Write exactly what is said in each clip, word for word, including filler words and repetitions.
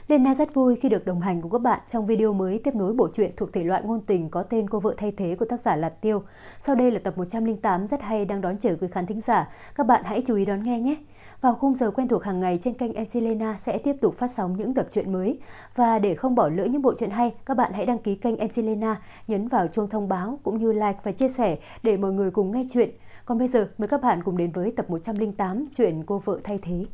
Lena rất vui khi được đồng hành cùng các bạn trong video mới tiếp nối bộ truyện thuộc thể loại ngôn tình có tên Cô vợ thay thế của tác giả Lạt Tiêu. Sau đây là tập một trăm lẻ tám rất hay đang đón chờ quý khán thính giả. Các bạn hãy chú ý đón nghe nhé. Vào khung giờ quen thuộc hàng ngày trên kênh em xê Lena sẽ tiếp tục phát sóng những tập truyện mới. Và để không bỏ lỡ những bộ truyện hay, các bạn hãy đăng ký kênh em xê Lena, nhấn vào chuông thông báo cũng như like và chia sẻ để mọi người cùng nghe chuyện. Còn bây giờ mời các bạn cùng đến với tập một trăm lẻ tám truyện Cô vợ thay thế.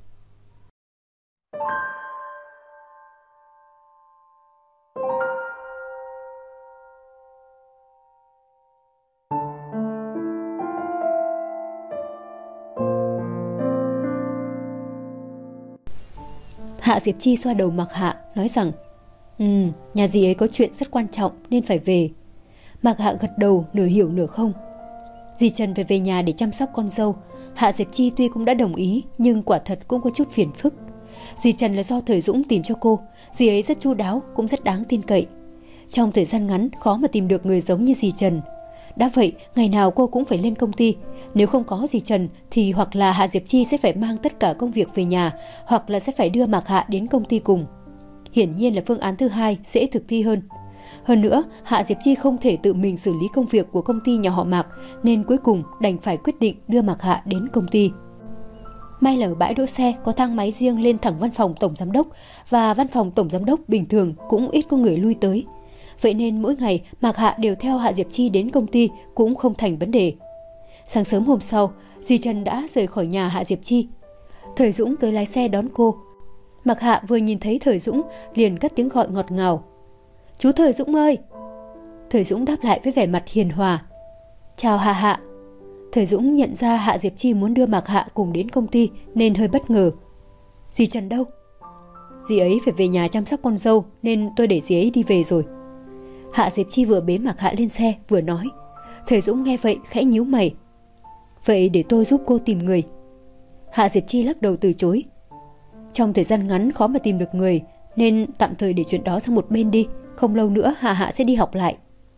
Hạ Diệp Chi xoa đầu Mạc Hạ, nói rằng Ừ, nhà dì ấy có chuyện rất quan trọng nên phải về. Mạc Hạ gật đầu nửa hiểu nửa không. Dì Trần phải về nhà để chăm sóc con dâu. Hạ Diệp Chi tuy cũng đã đồng ý, nhưng quả thật cũng có chút phiền phức. Dì Trần là do Thời Dũng tìm cho cô. Dì ấy rất chu đáo, cũng rất đáng tin cậy. Trong thời gian ngắn khó mà tìm được người giống như dì Trần. Đã vậy, ngày nào cô cũng phải lên công ty. Nếu không có dì Trần thì hoặc là Hạ Diệp Chi sẽ phải mang tất cả công việc về nhà, hoặc là sẽ phải đưa Mạc Hạ đến công ty cùng. Hiển nhiên là phương án thứ hai dễ thực thi hơn. Hơn nữa, Hạ Diệp Chi không thể tự mình xử lý công việc của công ty nhà họ Mạc, nên cuối cùng đành phải quyết định đưa Mạc Hạ đến công ty. May là ở bãi đỗ xe có thang máy riêng lên thẳng văn phòng tổng giám đốc, và văn phòng tổng giám đốc bình thường cũng ít có người lui tới. Vậy nên mỗi ngày Mạc Hạ đều theo Hạ Diệp Chi đến công ty cũng không thành vấn đề. Sáng sớm hôm sau, dì Trần đã rời khỏi nhà Hạ Diệp Chi. Thời Dũng tới lái xe đón cô. Mạc Hạ vừa nhìn thấy Thời Dũng liền cất tiếng gọi ngọt ngào. Chú Thời Dũng ơi! Thời Dũng đáp lại với vẻ mặt hiền hòa. Chào Hạ Hạ. Thời Dũng nhận ra Hạ Diệp Chi muốn đưa Mạc Hạ cùng đến công ty nên hơi bất ngờ. Dì Trần đâu? Dì ấy phải về nhà chăm sóc con dâu nên tôi để dì ấy đi về rồi. Hạ Diệp Chi vừa bế Mạc Hạ lên xe vừa nói. Thời Dũng nghe vậy khẽ nhíu mày. Vậy để tôi giúp cô tìm người. Hạ Diệp Chi lắc đầu từ chối. Trong thời gian ngắn khó mà tìm được người, nên tạm thời để chuyện đó sang một bên đi. Không lâu nữa Hạ Hạ sẽ đi học lại.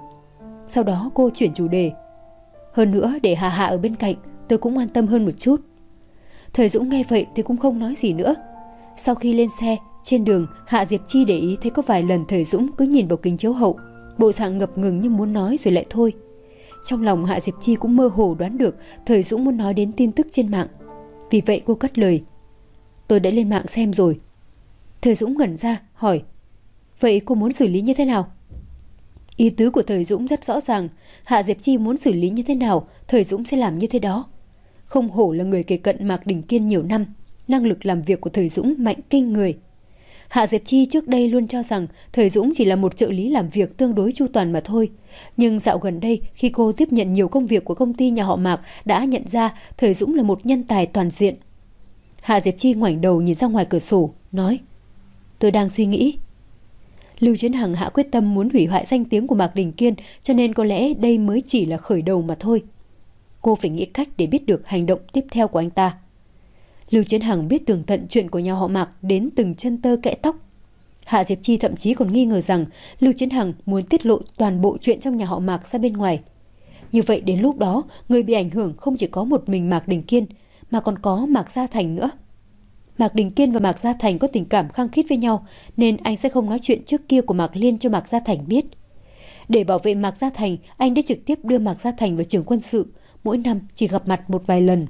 Sau đó cô chuyển chủ đề. Hơn nữa để Hạ Hạ ở bên cạnh, tôi cũng an tâm hơn một chút. Thời Dũng nghe vậy thì cũng không nói gì nữa. Sau khi lên xe, trên đường Hạ Diệp Chi để ý thấy có vài lần Thời Dũng cứ nhìn vào kính chiếu hậu, bộ dạng ngập ngừng như muốn nói rồi lại thôi. Trong lòng Hạ Diệp Chi cũng mơ hồ đoán được Thời Dũng muốn nói đến tin tức trên mạng. Vì vậy cô cất lời. Tôi đã lên mạng xem rồi. Thời Dũng ngẩn ra hỏi. Vậy cô muốn xử lý như thế nào? Ý tứ của Thời Dũng rất rõ ràng. Hạ Diệp Chi muốn xử lý như thế nào, Thời Dũng sẽ làm như thế đó. Không hổ là người kề cận Mạc Đình Kiên nhiều năm, năng lực làm việc của Thời Dũng mạnh kinh người. Hạ Diệp Chi trước đây luôn cho rằng Thời Dũng chỉ là một trợ lý làm việc tương đối chu toàn mà thôi. Nhưng dạo gần đây khi cô tiếp nhận nhiều công việc của công ty nhà họ Mạc đã nhận ra Thời Dũng là một nhân tài toàn diện. Hạ Diệp Chi ngoảnh đầu nhìn ra ngoài cửa sổ, nói. Tôi đang suy nghĩ. Lưu Chiến Hằng hạ quyết tâm muốn hủy hoại danh tiếng của Mạc Đình Kiên, cho nên có lẽ đây mới chỉ là khởi đầu mà thôi. Cô phải nghĩ cách để biết được hành động tiếp theo của anh ta. Lưu Chiến Hằng biết tường tận chuyện của nhà họ Mạc đến từng chân tơ kẽ tóc. Hạ Diệp Chi thậm chí còn nghi ngờ rằng Lưu Chiến Hằng muốn tiết lộ toàn bộ chuyện trong nhà họ Mạc ra bên ngoài. Như vậy đến lúc đó, người bị ảnh hưởng không chỉ có một mình Mạc Đình Kiên, mà còn có Mạc Gia Thành nữa. Mạc Đình Kiên và Mạc Gia Thành có tình cảm khăng khít với nhau, nên anh sẽ không nói chuyện trước kia của Mạc Liên cho Mạc Gia Thành biết. Để bảo vệ Mạc Gia Thành, anh đã trực tiếp đưa Mạc Gia Thành vào trường quân sự, mỗi năm chỉ gặp mặt một vài lần.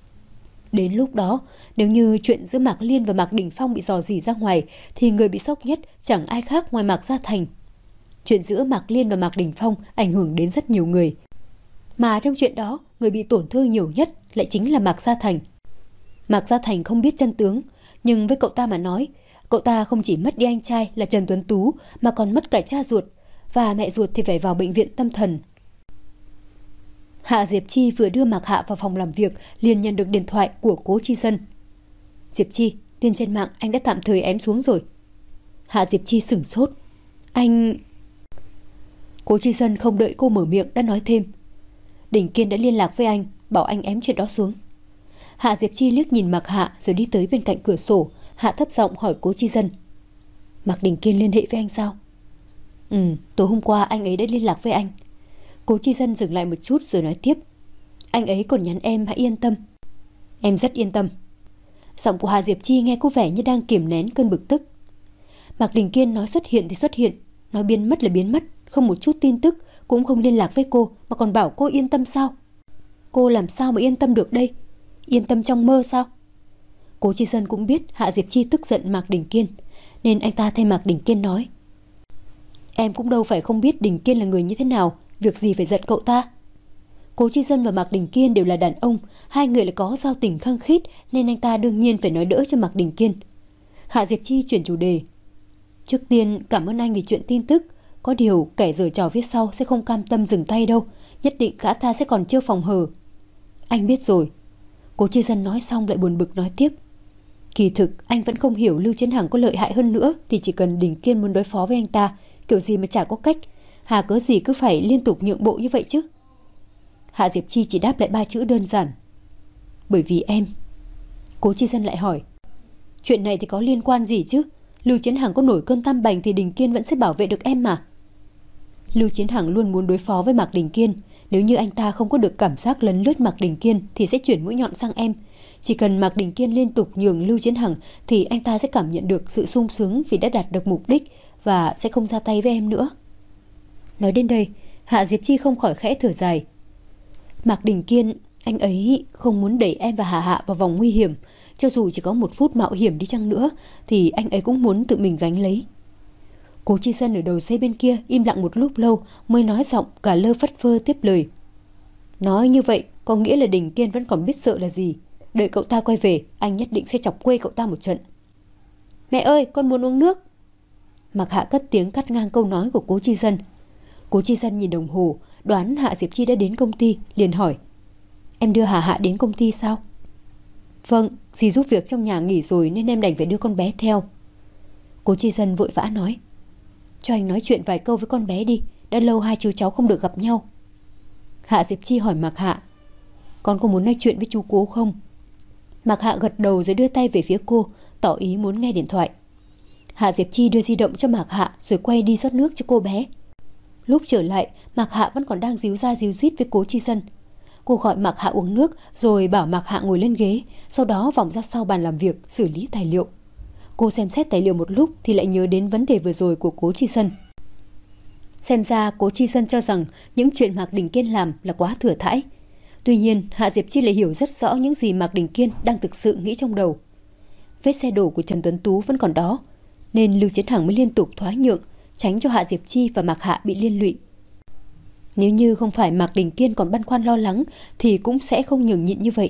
Đến lúc đó, nếu như chuyện giữa Mạc Liên và Mạc Đình Phong bị rò rỉ ra ngoài, thì người bị sốc nhất chẳng ai khác ngoài Mạc Gia Thành. Chuyện giữa Mạc Liên và Mạc Đình Phong ảnh hưởng đến rất nhiều người. Mà trong chuyện đó, người bị tổn thương nhiều nhất lại chính là Mạc Gia Thành. Mạc Gia Thành không biết chân tướng, nhưng với cậu ta mà nói, cậu ta không chỉ mất đi anh trai là Trần Tuấn Tú, mà còn mất cả cha ruột, và mẹ ruột thì phải vào bệnh viện tâm thần. Hạ Diệp Chi vừa đưa Mạc Hạ vào phòng làm việc liền nhận được điện thoại của Cố Chi Dân. Diệp Chi, tin trên mạng anh đã tạm thời ém xuống rồi. Hạ Diệp Chi sửng sốt. Anh... Cố Chi Dân không đợi cô mở miệng đã nói thêm. Đình Kiên đã liên lạc với anh, bảo anh ém chuyện đó xuống. Hạ Diệp Chi liếc nhìn Mạc Hạ rồi đi tới bên cạnh cửa sổ, hạ thấp giọng hỏi Cố Chi Dân. Mạc Đình Kiên liên hệ với anh sao? Ừ, tối hôm qua anh ấy đã liên lạc với anh. Cố Chi Dân dừng lại một chút rồi nói tiếp. Anh ấy còn nhắn em hãy yên tâm. Em rất yên tâm. Giọng của Hạ Diệp Chi nghe có vẻ như đang kiềm nén cơn bực tức. Mạc Đình Kiên nói xuất hiện thì xuất hiện, nói biến mất là biến mất, không một chút tin tức, cũng không liên lạc với cô mà còn bảo cô yên tâm sao? Cô làm sao mà yên tâm được đây? Yên tâm trong mơ sao? Cố Chi Dân cũng biết Hạ Diệp Chi tức giận Mạc Đình Kiên, nên anh ta thay Mạc Đình Kiên nói: Em cũng đâu phải không biết Đình Kiên là người như thế nào, việc gì phải giận cậu ta. Cố Chi Dân và Mạc Đình Kiên đều là đàn ông, hai người lại có giao tình khăng khít, nên anh ta đương nhiên phải nói đỡ cho Mạc Đình Kiên. Hạ Diệp Chi chuyển chủ đề: Trước tiên cảm ơn anh vì chuyện tin tức, có điều kẻ giở trò phía sau sẽ không cam tâm dừng tay đâu, nhất định gã ta sẽ còn chưa phòng hờ. Anh biết rồi. Cố Chi Dân nói xong lại buồn bực nói tiếp: Kỳ thực anh vẫn không hiểu Lưu Chiến Hằng có lợi hại hơn nữa thì chỉ cần Đình Kiên muốn đối phó với anh ta, kiểu gì mà chả có cách, hà cớ gì cứ phải liên tục nhượng bộ như vậy chứ. Hạ Diệp Chi chỉ đáp lại ba chữ đơn giản: Bởi vì em. Cố Chi Dân lại hỏi: Chuyện này thì có liên quan gì chứ? Lưu Chiến Hằng có nổi cơn tam bành thì Đình Kiên vẫn sẽ bảo vệ được em mà. Lưu Chiến Hằng luôn muốn đối phó với Mạc Đình Kiên, nếu như anh ta không có được cảm giác lấn lướt Mạc Đình Kiên thì sẽ chuyển mũi nhọn sang em. Chỉ cần Mạc Đình Kiên liên tục nhường Lưu Chiến Hằng thì anh ta sẽ cảm nhận được sự sung sướng vì đã đạt được mục đích và sẽ không ra tay với em nữa. Nói đến đây, Hạ Diệp Chi không khỏi khẽ thở dài. Mạc Đình Kiên, anh ấy không muốn đẩy em và Hạ Hạ vào vòng nguy hiểm, cho dù chỉ có một phút mạo hiểm đi chăng nữa thì anh ấy cũng muốn tự mình gánh lấy. Cố Chi Dân ở đầu dây bên kia im lặng một lúc lâu mới nói giọng cả lơ phất phơ tiếp lời: Nói như vậy có nghĩa là Đình Kiên vẫn còn biết sợ là gì. Đợi cậu ta quay về, anh nhất định sẽ chọc quê cậu ta một trận. Mẹ ơi, con muốn uống nước. Mạc Hạ cất tiếng cắt ngang câu nói của Cố Chi Dân. Cố Chi Dân nhìn đồng hồ, đoán Hạ Diệp Chi đã đến công ty, liền hỏi: Em đưa Hạ Hạ đến công ty sao? Vâng, dì giúp việc trong nhà nghỉ rồi nên em đành phải đưa con bé theo. Cố Chi Dân vội vã nói: Cho anh nói chuyện vài câu với con bé đi, đã lâu hai chú cháu không được gặp nhau. Hạ Diệp Chi hỏi Mạc Hạ: Con có muốn nói chuyện với chú Cố không? Mạc Hạ gật đầu rồi đưa tay về phía cô, tỏ ý muốn nghe điện thoại. Hạ Diệp Chi đưa di động cho Mạc Hạ rồi quay đi rót nước cho cô bé. Lúc trở lại, Mạc Hạ vẫn còn đang díu ra díu dít với Cố Chi Dân. Cô gọi Mạc Hạ uống nước rồi bảo Mạc Hạ ngồi lên ghế, sau đó vòng ra sau bàn làm việc xử lý tài liệu. Cô xem xét tài liệu một lúc thì lại nhớ đến vấn đề vừa rồi của Cố Chi Dân. Xem ra Cố Chi Dân cho rằng những chuyện Mạc Đình Kiên làm là quá thừa thãi. Tuy nhiên, Hạ Diệp Chi lại hiểu rất rõ những gì Mạc Đình Kiên đang thực sự nghĩ trong đầu. Vết xe đổ của Trần Tuấn Tú vẫn còn đó, nên Lưu Chiến Hằng mới liên tục thoái nhượng, tránh cho Hạ Diệp Chi và Mạc Hạ bị liên lụy. Nếu như không phải Mạc Đình Kiên còn băn khoăn lo lắng thì cũng sẽ không nhường nhịn như vậy.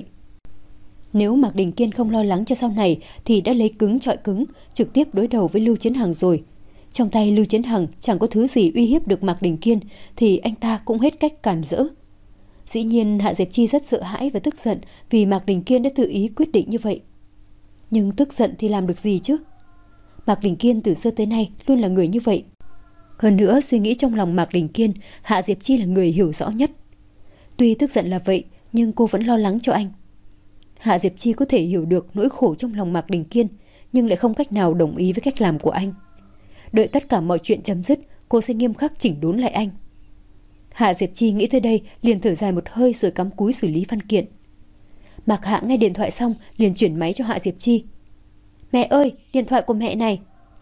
Nếu Mạc Đình Kiên không lo lắng cho sau này thì đã lấy cứng chọi cứng, trực tiếp đối đầu với Lưu Chiến Hằng rồi. Trong tay Lưu Chiến Hằng chẳng có thứ gì uy hiếp được Mạc Đình Kiên thì anh ta cũng hết cách cản rỡ. Dĩ nhiên Hạ Diệp Chi rất sợ hãi và tức giận vì Mạc Đình Kiên đã tự ý quyết định như vậy. Nhưng tức giận thì làm được gì chứ? Mạc Đình Kiên từ xưa tới nay luôn là người như vậy. Hơn nữa, suy nghĩ trong lòng Mạc Đình Kiên, Hạ Diệp Chi là người hiểu rõ nhất. Tuy tức giận là vậy, nhưng cô vẫn lo lắng cho anh. Hạ Diệp Chi có thể hiểu được nỗi khổ trong lòng Mạc Đình Kiên, nhưng lại không cách nào đồng ý với cách làm của anh. Đợi tất cả mọi chuyện chấm dứt, cô sẽ nghiêm khắc chỉnh đốn lại anh. Hạ Diệp Chi nghĩ tới đây, liền thở dài một hơi rồi cắm cúi xử lý văn kiện. Mạc Hạ nghe điện thoại xong, liền chuyển máy cho Hạ Diệp Chi. Mẹ ơi, điện thoại của mẹ này.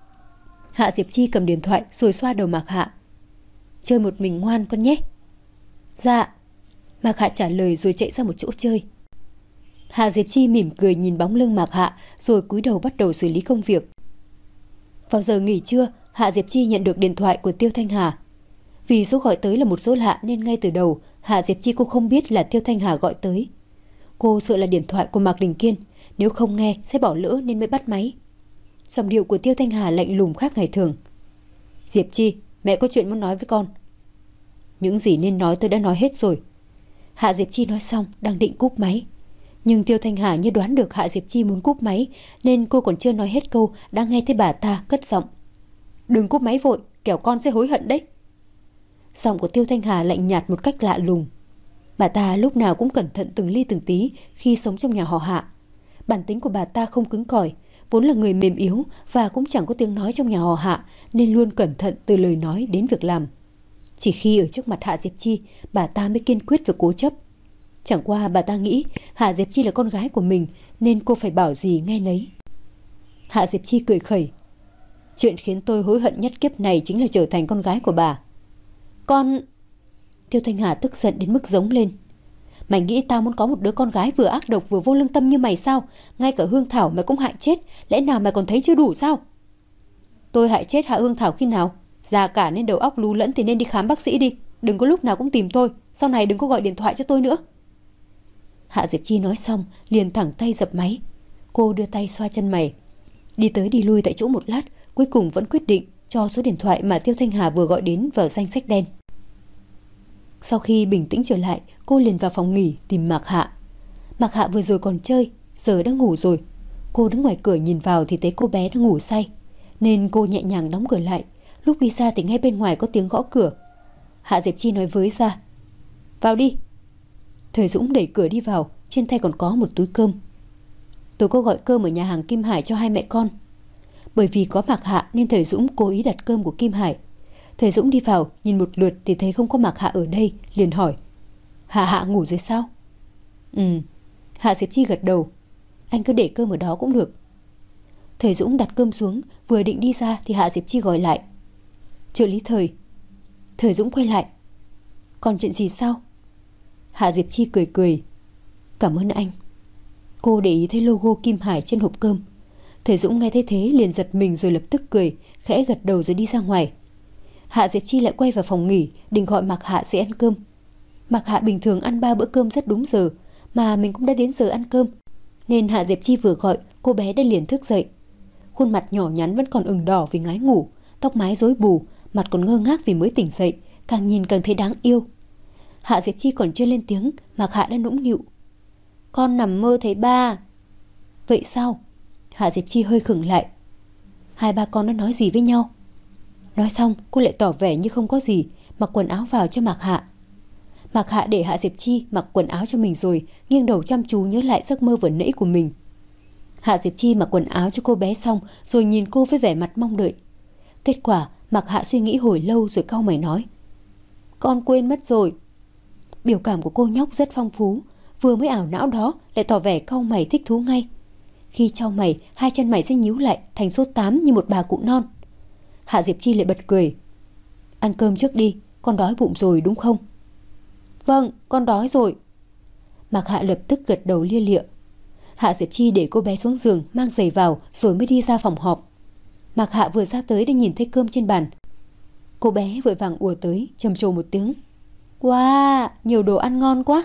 Hạ Diệp Chi cầm điện thoại rồi xoa đầu Mạc Hạ. Chơi một mình ngoan con nhé. Dạ. Mạc Hạ trả lời rồi chạy ra một chỗ chơi. Hạ Diệp Chi mỉm cười nhìn bóng lưng Mạc Hạ rồi cúi đầu bắt đầu xử lý công việc. Vào giờ nghỉ trưa, Hạ Diệp Chi nhận được điện thoại của Tiêu Thanh Hà. Vì số gọi tới là một số lạ nên ngay từ đầu Hạ Diệp Chi cô không biết là Tiêu Thanh Hà gọi tới. Cô sợ là điện thoại của Mạc Đình Kiên, nếu không nghe sẽ bỏ lỡ nên mới bắt máy. Giọng điệu của Tiêu Thanh Hà lạnh lùng khác ngày thường. Diệp Chi, mẹ có chuyện muốn nói với con. Những gì nên nói tôi đã nói hết rồi. Hạ Diệp Chi nói xong đang định cúp máy. Nhưng Tiêu Thanh Hà như đoán được Hạ Diệp Chi muốn cúp máy nên cô còn chưa nói hết câu đã nghe thấy bà ta cất giọng. Đừng cúp máy vội, kẻo con sẽ hối hận đấy. Giọng của Tiêu Thanh Hà lạnh nhạt một cách lạ lùng. Bà ta lúc nào cũng cẩn thận từng ly từng tí khi sống trong nhà họ Hạ. Bản tính của bà ta không cứng cỏi, vốn là người mềm yếu và cũng chẳng có tiếng nói trong nhà họ Hạ nên luôn cẩn thận từ lời nói đến việc làm. Chỉ khi ở trước mặt Hạ Diệp Chi, bà ta mới kiên quyết và cố chấp. Chẳng qua bà ta nghĩ Hạ Diệp Chi là con gái của mình nên cô phải bảo gì nghe nấy. Hạ Diệp Chi cười khẩy. Chuyện khiến tôi hối hận nhất kiếp này chính là trở thành con gái của bà. Con... Tiêu Thanh Hà tức giận đến mức giống lên. Mày nghĩ tao muốn có một đứa con gái vừa ác độc vừa vô lương tâm như mày sao? Ngay cả Hương Thảo mày cũng hại chết. Lẽ nào mày còn thấy chưa đủ sao? Tôi hại chết Hạ Hương Thảo khi nào? Già cả nên đầu óc lú lẫn thì nên đi khám bác sĩ đi. Đừng có lúc nào cũng tìm tôi. Sau này đừng có gọi điện thoại cho tôi nữa. Hạ Diệp Chi nói xong liền thẳng tay dập máy. Cô đưa tay xoa chân mày, đi tới đi lui tại chỗ một lát, cuối cùng vẫn quyết định cho số điện thoại mà Tiêu Thanh Hà vừa gọi đến vào danh sách đen. Sau khi bình tĩnh trở lại, cô liền vào phòng nghỉ tìm Mạc Hạ. Mạc Hạ vừa rồi còn chơi, giờ đã ngủ rồi. Cô đứng ngoài cửa nhìn vào thì thấy cô bé đang ngủ say, nên cô nhẹ nhàng đóng cửa lại. Lúc đi ra thì ngay bên ngoài có tiếng gõ cửa. Hạ Diệp Chi nói với ra: "Vào đi." Thời Dũng đẩy cửa đi vào, trên tay còn có một túi cơm. "Tôi có gọi cơm ở nhà hàng Kim Hải cho hai mẹ con." Bởi vì có Mạc Hạ nên Thời Dũng cố ý đặt cơm của Kim Hải. Thời Dũng đi vào nhìn một lượt thì thấy không có Mạc Hạ ở đây, liền hỏi: "Hạ Hạ ngủ rồi sao?" "Ừ." Hạ Diệp Chi gật đầu. "Anh cứ để cơm ở đó cũng được." Thời Dũng đặt cơm xuống, vừa định đi ra thì Hạ Diệp Chi gọi lại: "Trợ lý Thời." Thời Dũng quay lại: "Còn chuyện gì sao?" Hạ Diệp Chi cười cười: "Cảm ơn anh." Cô để ý thấy logo Kim Hải trên hộp cơm. Thời Dũng nghe thấy thế liền giật mình rồi lập tức cười, khẽ gật đầu rồi đi ra ngoài. Hạ Diệp Chi lại quay vào phòng nghỉ định gọi Mạc Hạ dậy ăn cơm. Mạc Hạ bình thường ăn ba bữa cơm rất đúng giờ, mà mình cũng đã đến giờ ăn cơm, nên Hạ Diệp Chi vừa gọi cô bé đã liền thức dậy. Khuôn mặt nhỏ nhắn vẫn còn ửng đỏ vì ngái ngủ, tóc mái rối bù, mặt còn ngơ ngác vì mới tỉnh dậy, càng nhìn càng thấy đáng yêu. Hạ Diệp Chi còn chưa lên tiếng, Mạc Hạ đã nũng nịu: "Con nằm mơ thấy ba." "Vậy sao?" Hạ Diệp Chi hơi khựng lại. "Hai ba con đã nói gì với nhau?" Nói xong cô lại tỏ vẻ như không có gì, mặc quần áo vào cho Mạc Hạ. Mạc Hạ để Hạ Diệp Chi mặc quần áo cho mình rồi nghiêng đầu chăm chú nhớ lại giấc mơ vừa nãy của mình. Hạ Diệp Chi mặc quần áo cho cô bé xong rồi nhìn cô với vẻ mặt mong đợi. Kết quả Mạc Hạ suy nghĩ hồi lâu rồi cau mày nói: "Con quên mất rồi." Biểu cảm của cô nhóc rất phong phú, vừa mới ảo não đó lại tỏ vẻ cau mày thích thú ngay. Khi chau mày, hai chân mày sẽ nhíu lại thành số tám như một bà cụ non. Hạ Diệp Chi lại bật cười: "Ăn cơm trước đi, con đói bụng rồi đúng không?" "Vâng, con đói rồi." Mạc Hạ lập tức gật đầu lia lịa. Hạ Diệp Chi để cô bé xuống giường mang giày vào rồi mới đi ra phòng họp. Mạc Hạ vừa ra tới đã nhìn thấy cơm trên bàn. Cô bé vội vàng ùa tới trầm trồ một tiếng: "Wow, nhiều đồ ăn ngon quá."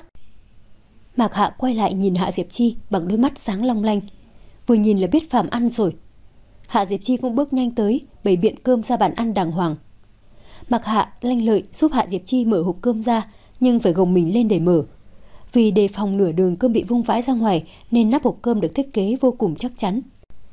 Mạc Hạ quay lại nhìn Hạ Diệp Chi bằng đôi mắt sáng long lanh, vừa nhìn là biết phàm ăn rồi. Hạ Diệp Chi cũng bước nhanh tới bày biện cơm ra bàn ăn đàng hoàng. Mạc Hạ lanh lợi giúp Hạ Diệp Chi mở hộp cơm ra, nhưng phải gồng mình lên để mở. Vì đề phòng nửa đường cơm bị vung vãi ra ngoài nên nắp hộp cơm được thiết kế vô cùng chắc chắn.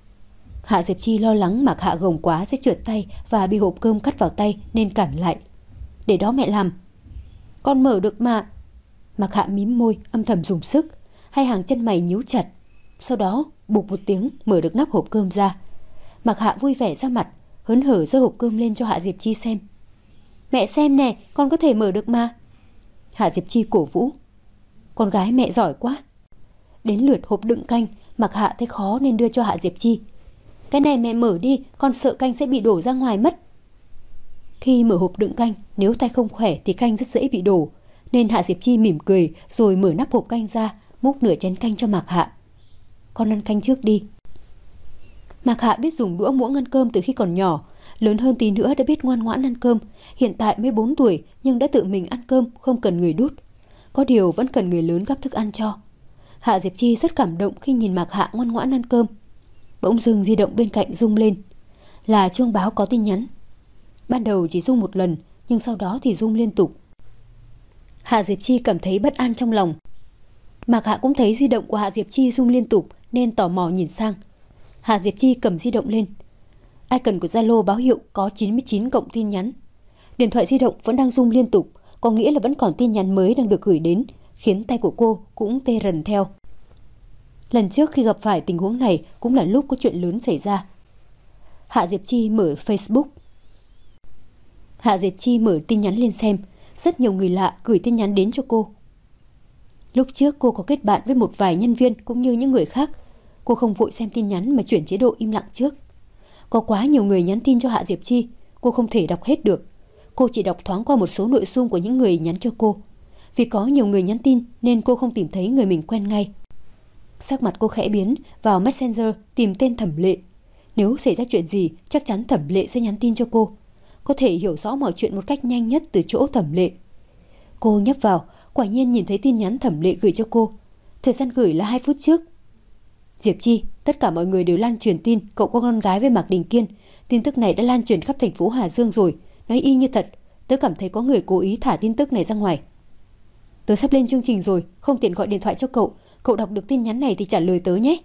Hạ Diệp Chi lo lắng Mạc Hạ gồng quá sẽ trượt tay và bị hộp cơm cắt vào tay nên cản lại: "Để đó mẹ làm." "Con mở được mà." Mạc Hạ mím môi âm thầm dùng sức, hai hàng chân mày nhíu chặt. Sau đó bụp một tiếng mở được nắp hộp cơm ra. Mạc Hạ vui vẻ ra mặt, hớn hở giơ hộp cơm lên cho Hạ Diệp Chi xem. "Mẹ xem nè, con có thể mở được mà." Hạ Diệp Chi cổ vũ: "Con gái mẹ giỏi quá." Đến lượt hộp đựng canh, Mạc Hạ thấy khó nên đưa cho Hạ Diệp Chi: "Cái này mẹ mở đi, con sợ canh sẽ bị đổ ra ngoài mất." Khi mở hộp đựng canh, nếu tay không khỏe thì canh rất dễ bị đổ, nên Hạ Diệp Chi mỉm cười rồi mở nắp hộp canh ra, múc nửa chén canh cho Mạc Hạ: "Con ăn canh trước đi." Mạc Hạ biết dùng đũa muỗng ăn cơm từ khi còn nhỏ, lớn hơn tí nữa đã biết ngoan ngoãn ăn cơm. Hiện tại mới bốn tuổi nhưng đã tự mình ăn cơm, không cần người đút. Có điều vẫn cần người lớn gắp thức ăn cho. Hạ Diệp Chi rất cảm động khi nhìn Mạc Hạ ngoan ngoãn ăn cơm. Bỗng dưng di động bên cạnh rung lên, là chuông báo có tin nhắn. Ban đầu chỉ rung một lần, nhưng sau đó thì rung liên tục. Hạ Diệp Chi cảm thấy bất an trong lòng. Mạc Hạ cũng thấy di động của Hạ Diệp Chi rung liên tục nên tò mò nhìn sang. Hạ Diệp Chi cầm di động lên. Icon của Zalo báo hiệu có chín mươi chín cộng tin nhắn. Điện thoại di động vẫn đang rung liên tục, có nghĩa là vẫn còn tin nhắn mới đang được gửi đến, khiến tay của cô cũng tê rần theo. Lần trước khi gặp phải tình huống này cũng là lúc có chuyện lớn xảy ra. Hạ Diệp Chi mở Facebook. Hạ Diệp Chi mở tin nhắn lên xem, rất nhiều người lạ gửi tin nhắn đến cho cô. Lúc trước cô có kết bạn với một vài nhân viên cũng như những người khác. Cô không vội xem tin nhắn mà chuyển chế độ im lặng trước. Có quá nhiều người nhắn tin cho Hạ Diệp Chi, cô không thể đọc hết được. Cô chỉ đọc thoáng qua một số nội dung của những người nhắn cho cô. Vì có nhiều người nhắn tin nên cô không tìm thấy người mình quen ngay. Sắc mặt cô khẽ biến, vào Messenger tìm tên Thẩm Lệ. Nếu xảy ra chuyện gì, chắc chắn Thẩm Lệ sẽ nhắn tin cho cô. Có thể hiểu rõ mọi chuyện một cách nhanh nhất từ chỗ Thẩm Lệ. Cô nhấp vào, quả nhiên nhìn thấy tin nhắn Thẩm Lệ gửi cho cô. Thời gian gửi là hai phút trước. Diệp Chi, tất cả mọi người đều lan truyền tin cậu có con gái với Mạc Đình Kiên. Tin tức này đã lan truyền khắp thành phố Hà Dương rồi. Nói y như thật, tớ cảm thấy có người cố ý thả tin tức này ra ngoài. Tớ sắp lên chương trình rồi, không tiện gọi điện thoại cho cậu. Cậu đọc được tin nhắn này thì trả lời tớ nhé.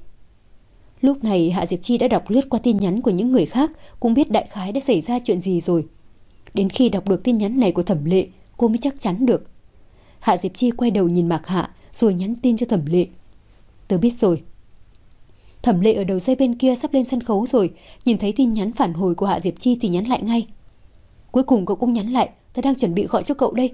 Lúc này Hạ Diệp Chi đã đọc lướt qua tin nhắn của những người khác, cũng biết đại khái đã xảy ra chuyện gì rồi. Đến khi đọc được tin nhắn này của Thẩm Lệ, cô mới chắc chắn được. Hạ Diệp Chi quay đầu nhìn Mạc Hạ rồi nhắn tin cho Thẩm Lệ. Tớ biết rồi. Thẩm Lệ ở đầu dây bên kia sắp lên sân khấu rồi, nhìn thấy tin nhắn phản hồi của Hạ Diệp Chi thì nhắn lại ngay. Cuối cùng cậu cũng nhắn lại, tớ đang chuẩn bị gọi cho cậu đây.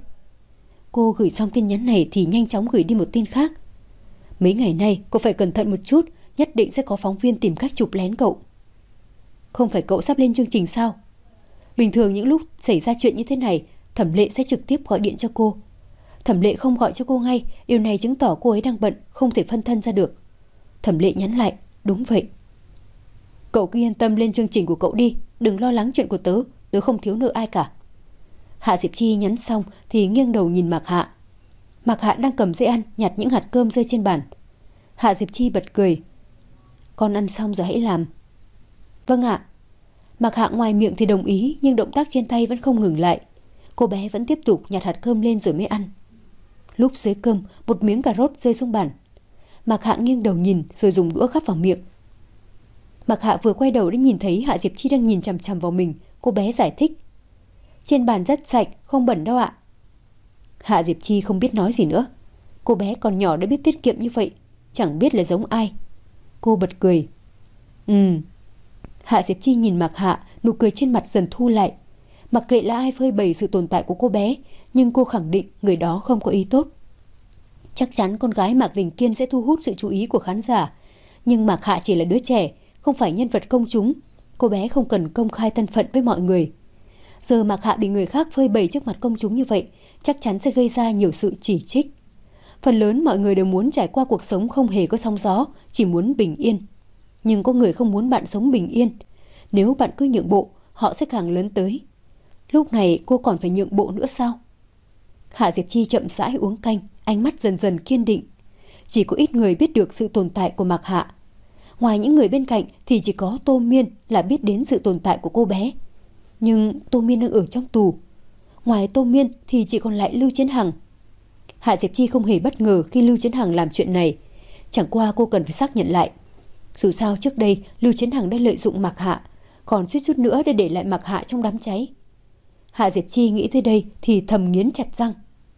Cô gửi xong tin nhắn này thì nhanh chóng gửi đi một tin khác. Mấy ngày nay cô phải cẩn thận một chút, nhất định sẽ có phóng viên tìm cách chụp lén cậu. Không phải cậu sắp lên chương trình sao? Bình thường những lúc xảy ra chuyện như thế này, Thẩm Lệ sẽ trực tiếp gọi điện cho cô. Thẩm Lệ không gọi cho cô ngay, điều này chứng tỏ cô ấy đang bận, không thể phân thân ra được. Thẩm Lệ nhắn lại, đúng vậy. Cậu cứ yên tâm lên chương trình của cậu đi, đừng lo lắng chuyện của tớ, tớ không thiếu nợ ai cả. Hạ Diệp Chi nhắn xong thì nghiêng đầu nhìn Mạc Hạ. Mạc Hạ đang cầm dĩa ăn nhặt những hạt cơm rơi trên bàn. Hạ Diệp Chi bật cười. Con ăn xong rồi hãy làm. Vâng ạ. Mạc Hạ ngoài miệng thì đồng ý, nhưng động tác trên tay vẫn không ngừng lại. Cô bé vẫn tiếp tục nhặt hạt cơm lên rồi mới ăn. Lúc dưới cơm, một miếng cà rốt rơi xuống bàn. Mạc Hạ nghiêng đầu nhìn rồi dùng đũa gắp vào miệng. Mạc Hạ vừa quay đầu đã nhìn thấy Hạ Diệp Chi đang nhìn chằm chằm vào mình. Cô bé giải thích. Trên bàn rất sạch, không bẩn đâu ạ. Hạ Diệp Chi không biết nói gì nữa. Cô bé còn nhỏ đã biết tiết kiệm như vậy, chẳng biết là giống ai. Cô bật cười. Ừ. Hạ Diệp Chi nhìn Mạc Hạ, nụ cười trên mặt dần thu lại. Mặc kệ là ai phơi bày sự tồn tại của cô bé, nhưng cô khẳng định người đó không có ý tốt. Chắc chắn con gái Mạc Đình Kiên sẽ thu hút sự chú ý của khán giả. Nhưng Mạc Hạ chỉ là đứa trẻ, không phải nhân vật công chúng. Cô bé không cần công khai thân phận với mọi người. Giờ Mạc Hạ bị người khác phơi bày trước mặt công chúng như vậy, chắc chắn sẽ gây ra nhiều sự chỉ trích. Phần lớn mọi người đều muốn trải qua cuộc sống không hề có sóng gió, chỉ muốn bình yên. Nhưng có người không muốn bạn sống bình yên. Nếu bạn cứ nhượng bộ, họ sẽ càng lớn tới. Lúc này cô còn phải nhượng bộ nữa sao? Hạ Diệp Chi chậm rãi uống canh, ánh mắt dần dần kiên định. Chỉ có ít người biết được sự tồn tại của Mạc Hạ. Ngoài những người bên cạnh thì chỉ có Tô Miên là biết đến sự tồn tại của cô bé. Nhưng Tô Miên đang ở trong tù. Ngoài Tô Miên thì chỉ còn lại Lưu Chiến Hằng. Hạ Diệp Chi không hề bất ngờ khi Lưu Chiến Hằng làm chuyện này. Chẳng qua cô cần phải xác nhận lại. Dù sao trước đây Lưu Chiến Hằng đã lợi dụng Mạc Hạ, còn suýt chút nữa để để lại Mạc Hạ trong đám cháy. Hạ Diệp Chi nghĩ tới đây thì thầm nghiến chặt răng.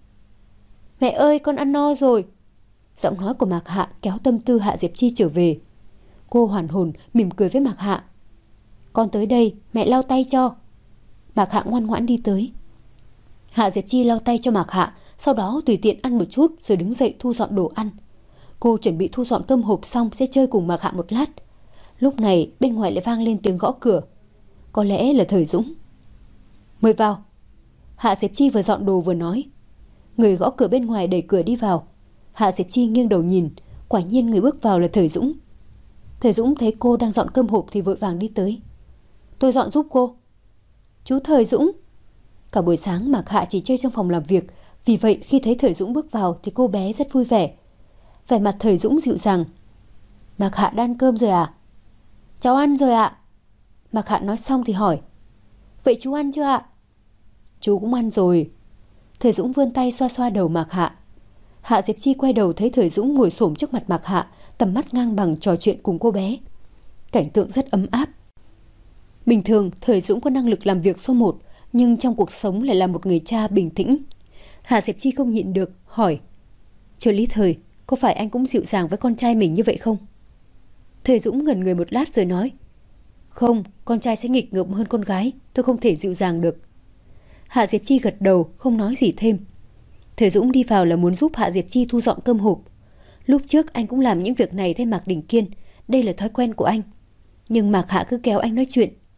Mẹ ơi, con ăn no rồi. Giọng nói của Mạc Hạ kéo tâm tư Hạ Diệp Chi trở về. Cô hoàn hồn mỉm cười với Mạc Hạ. Con tới đây, mẹ lau tay cho. Mạc Hạ ngoan ngoãn đi tới. Hạ Diệp Chi lau tay cho Mạc Hạ, sau đó tùy tiện ăn một chút rồi đứng dậy thu dọn đồ ăn. Cô chuẩn bị thu dọn cơm hộp xong sẽ chơi cùng Mạc Hạ một lát. Lúc này bên ngoài lại vang lên tiếng gõ cửa. Có lẽ là Thời Dũng. Mời vào. Hạ Diệp Chi vừa dọn đồ vừa nói. Người gõ cửa bên ngoài đẩy cửa đi vào. Hạ Diệp Chi nghiêng đầu nhìn, quả nhiên người bước vào là Thời Dũng. Thời Dũng thấy cô đang dọn cơm hộp thì vội vàng đi tới. Tôi dọn giúp cô. Chú Thời Dũng. Cả buổi sáng Mạc Hạ chỉ chơi trong phòng làm việc, vì vậy khi thấy Thời Dũng bước vào thì cô bé rất vui vẻ. Vẻ mặt Thời Dũng dịu dàng. Mạc Hạ đã ăn cơm rồi à? Cháu ăn rồi ạ. Mạc Hạ nói xong thì hỏi. Vậy chú ăn chưa ạ? Chú cũng ăn rồi. Thời Dũng vươn tay xoa xoa đầu Mạc Hạ. Hạ Diệp Chi quay đầu thấy Thời Dũng ngồi xổm trước mặt Mạc Hạ, tầm mắt ngang bằng trò chuyện cùng cô bé. Cảnh tượng rất ấm áp. Bình thường Thời Dũng có năng lực làm việc số một, nhưng trong cuộc sống lại là một người cha bình tĩnh. Hạ Diệp Chi không nhịn được, hỏi. Trợ lý Thời, có phải anh cũng dịu dàng với con trai mình như vậy không? Thời Dũng ngẩn người một lát rồi nói. Không, con trai sẽ nghịch ngợm hơn con gái, tôi không thể dịu dàng được. Hạ Diệp Chi gật đầu, không nói gì thêm. Thời Dũng đi vào là muốn giúp Hạ Diệp Chi thu dọn cơm hộp. Lúc trước anh cũng làm những việc này thay Mạc Đình Kiên, đây là thói quen của anh. Nhưng Mạc Hạ cứ kéo anh nói chuyện,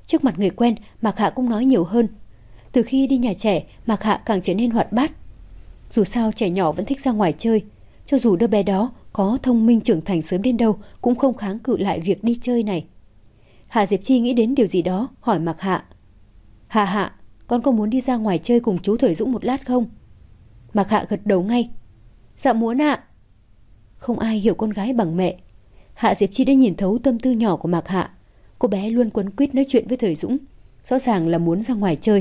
Trước mặt người quen, Mạc Hạ cũng nói nhiều hơn. Từ khi đi nhà trẻ, Mạc Hạ càng trở nên hoạt bát. Dù sao trẻ nhỏ vẫn thích ra ngoài chơi, cho dù đứa bé đó có thông minh trưởng thành sớm đến đâu cũng không kháng cự lại việc đi chơi này. Hạ Diệp Chi nghĩ đến điều gì đó, hỏi Mạc Hạ. Hạ Hạ, con có muốn đi ra ngoài chơi cùng chú Thời Dũng một lát không? Mạc Hạ gật đầu ngay. Dạ muốn ạ. Không ai hiểu con gái bằng mẹ. Hạ Diệp Chi đã nhìn thấu tâm tư nhỏ của Mạc Hạ. Cô bé luôn quấn quýt nói chuyện với Thời Dũng, rõ ràng là muốn ra ngoài chơi.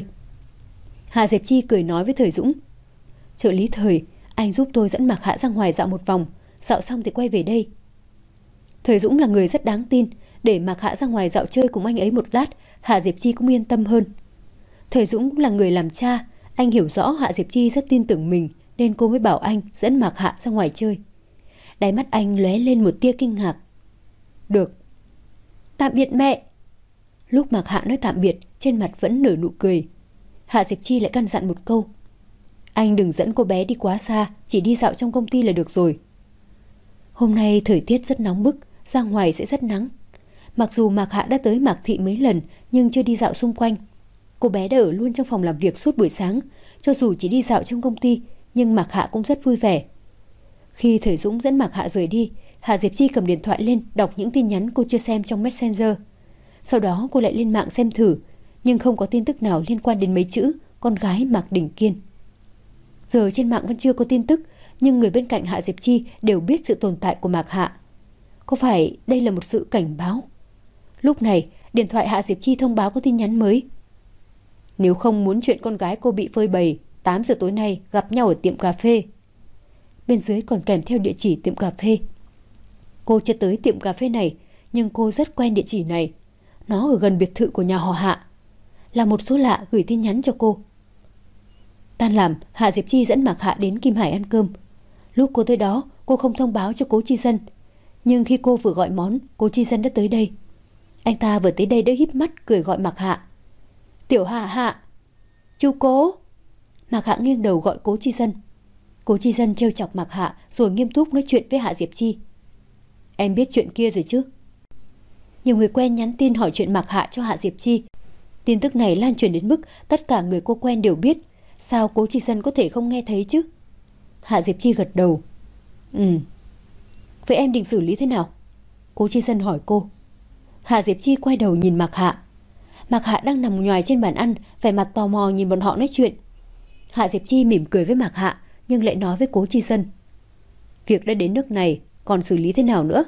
Hạ Diệp Chi cười nói với Thời Dũng. Trợ lý Thời, anh giúp tôi dẫn Mạc Hạ ra ngoài dạo một vòng, dạo xong thì quay về đây. Thời Dũng là người rất đáng tin, để Mạc Hạ ra ngoài dạo chơi cùng anh ấy một lát, Hạ Diệp Chi cũng yên tâm hơn. Thời Dũng cũng là người làm cha, anh hiểu rõ Hạ Diệp Chi rất tin tưởng mình, nên cô mới bảo anh dẫn Mạc Hạ ra ngoài chơi. Đáy mắt anh lóe lên một tia kinh ngạc. Được. Tạm biệt mẹ. Lúc Mạc Hạ nói tạm biệt, trên mặt vẫn nở nụ cười. Hạ Diệp Chi lại căn dặn một câu. Anh đừng dẫn cô bé đi quá xa, chỉ đi dạo trong công ty là được rồi. Hôm nay thời tiết rất nóng bức, ra ngoài sẽ rất nắng. Mặc dù Mạc Hạ đã tới Mạc Thị mấy lần, nhưng chưa đi dạo xung quanh. Cô bé đã ở luôn trong phòng làm việc suốt buổi sáng, cho dù chỉ đi dạo trong công ty, nhưng Mạc Hạ cũng rất vui vẻ. Khi Thời Dũng dẫn Mạc Hạ rời đi, Hạ Diệp Chi cầm điện thoại lên đọc những tin nhắn cô chưa xem trong Messenger. Sau đó cô lại lên mạng xem thử, nhưng không có tin tức nào liên quan đến mấy chữ con gái Mạc Đình Kiên. Giờ trên mạng vẫn chưa có tin tức, nhưng người bên cạnh Hạ Diệp Chi đều biết sự tồn tại của Mạc Hạ. Có phải đây là một sự cảnh báo? Lúc này, điện thoại Hạ Diệp Chi thông báo có tin nhắn mới. Nếu không muốn chuyện con gái cô bị phơi bày, tám giờ tối nay gặp nhau ở tiệm cà phê. Bên dưới còn kèm theo địa chỉ tiệm cà phê. Cô chưa tới tiệm cà phê này, nhưng cô rất quen địa chỉ này. Nó ở gần biệt thự của nhà họ Hạ. Là một số lạ gửi tin nhắn cho cô. Tan làm, Hạ Diệp Chi dẫn Mạc Hạ đến Kim Hải ăn cơm. Lúc cô tới đó, cô không thông báo cho Cố Chi Dân. Nhưng khi cô vừa gọi món, Cố Chi Dân đã tới đây. Anh ta vừa tới đây đã híp mắt cười gọi Mạc Hạ. Tiểu Hạ Hạ. Chú Cố. Mạc Hạ nghiêng đầu gọi Cố Chi Dân. Cố Chi Dân trêu chọc Mạc Hạ rồi nghiêm túc nói chuyện với Hạ Diệp Chi. Em biết chuyện kia rồi chứ? Nhiều người quen nhắn tin hỏi chuyện Mạc Hạ cho Hạ Diệp Chi. Tin tức này lan truyền đến mức tất cả người cô quen đều biết. Sao Cố Chi Dân có thể không nghe thấy chứ? Hạ Diệp Chi gật đầu. Ừ. Vậy em định xử lý thế nào? Cố Chi Dân hỏi cô. Hạ Diệp Chi quay đầu nhìn Mạc Hạ. Mạc Hạ đang nằm nhoài trên bàn ăn, vẻ mặt tò mò nhìn bọn họ nói chuyện. Hạ Diệp Chi mỉm cười với Mạc Hạ, nhưng lại nói với Cố Chi Dân. Việc đã đến nước này, còn xử lý thế nào nữa?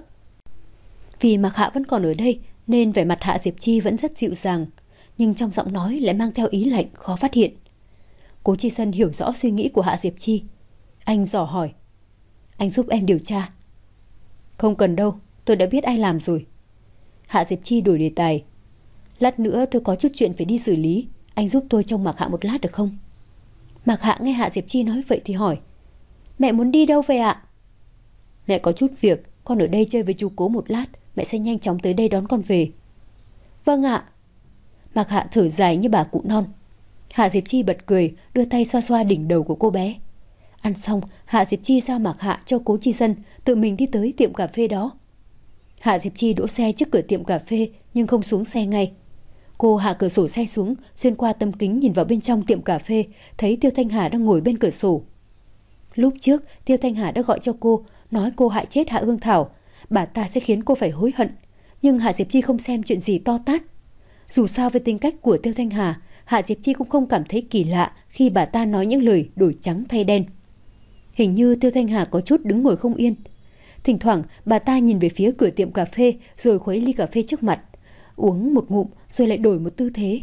Vì Mạc Hạ vẫn còn ở đây, nên vẻ mặt Hạ Diệp Chi vẫn rất dịu dàng, nhưng trong giọng nói lại mang theo ý lạnh khó phát hiện. Cố Chi Dân hiểu rõ suy nghĩ của Hạ Diệp Chi. Anh dò hỏi. Anh giúp em điều tra. Không cần đâu, tôi đã biết ai làm rồi. Hạ Diệp Chi đổi đề tài. Lát nữa tôi có chút chuyện phải đi xử lý, anh giúp tôi trông Mạc Hạ một lát được không? Mạc Hạ nghe Hạ Diệp Chi nói vậy thì hỏi. Mẹ muốn đi đâu vậy ạ? Mẹ có chút việc, con ở đây chơi với chú Cố một lát, mẹ sẽ nhanh chóng tới đây đón con về. Vâng ạ. Mạc Hạ thở dài như bà cụ non. Hạ Diệp Chi bật cười, đưa tay xoa xoa đỉnh đầu của cô bé. Ăn xong, Hạ Diệp Chi giao Mạc Hạ cho Cố Chi Dân tự mình đi tới tiệm cà phê đó. Hạ Diệp Chi đỗ xe trước cửa tiệm cà phê nhưng không xuống xe ngay. Cô hạ cửa sổ xe xuống, xuyên qua tấm kính nhìn vào bên trong tiệm cà phê, thấy Tiêu Thanh Hà đang ngồi bên cửa sổ. Lúc trước, Tiêu Thanh Hà đã gọi cho cô, nói cô hại chết Hạ Hương Thảo, bà ta sẽ khiến cô phải hối hận. Nhưng Hạ Diệp Chi không xem chuyện gì to tát. Dù sao với tính cách của Tiêu Thanh Hà, Hạ Diệp Chi cũng không cảm thấy kỳ lạ khi bà ta nói những lời đổi trắng thay đen. Hình như Tiêu Thanh Hà có chút đứng ngồi không yên. Thỉnh thoảng bà ta nhìn về phía cửa tiệm cà phê rồi khuấy ly cà phê trước mặt, uống một ngụm rồi lại đổi một tư thế.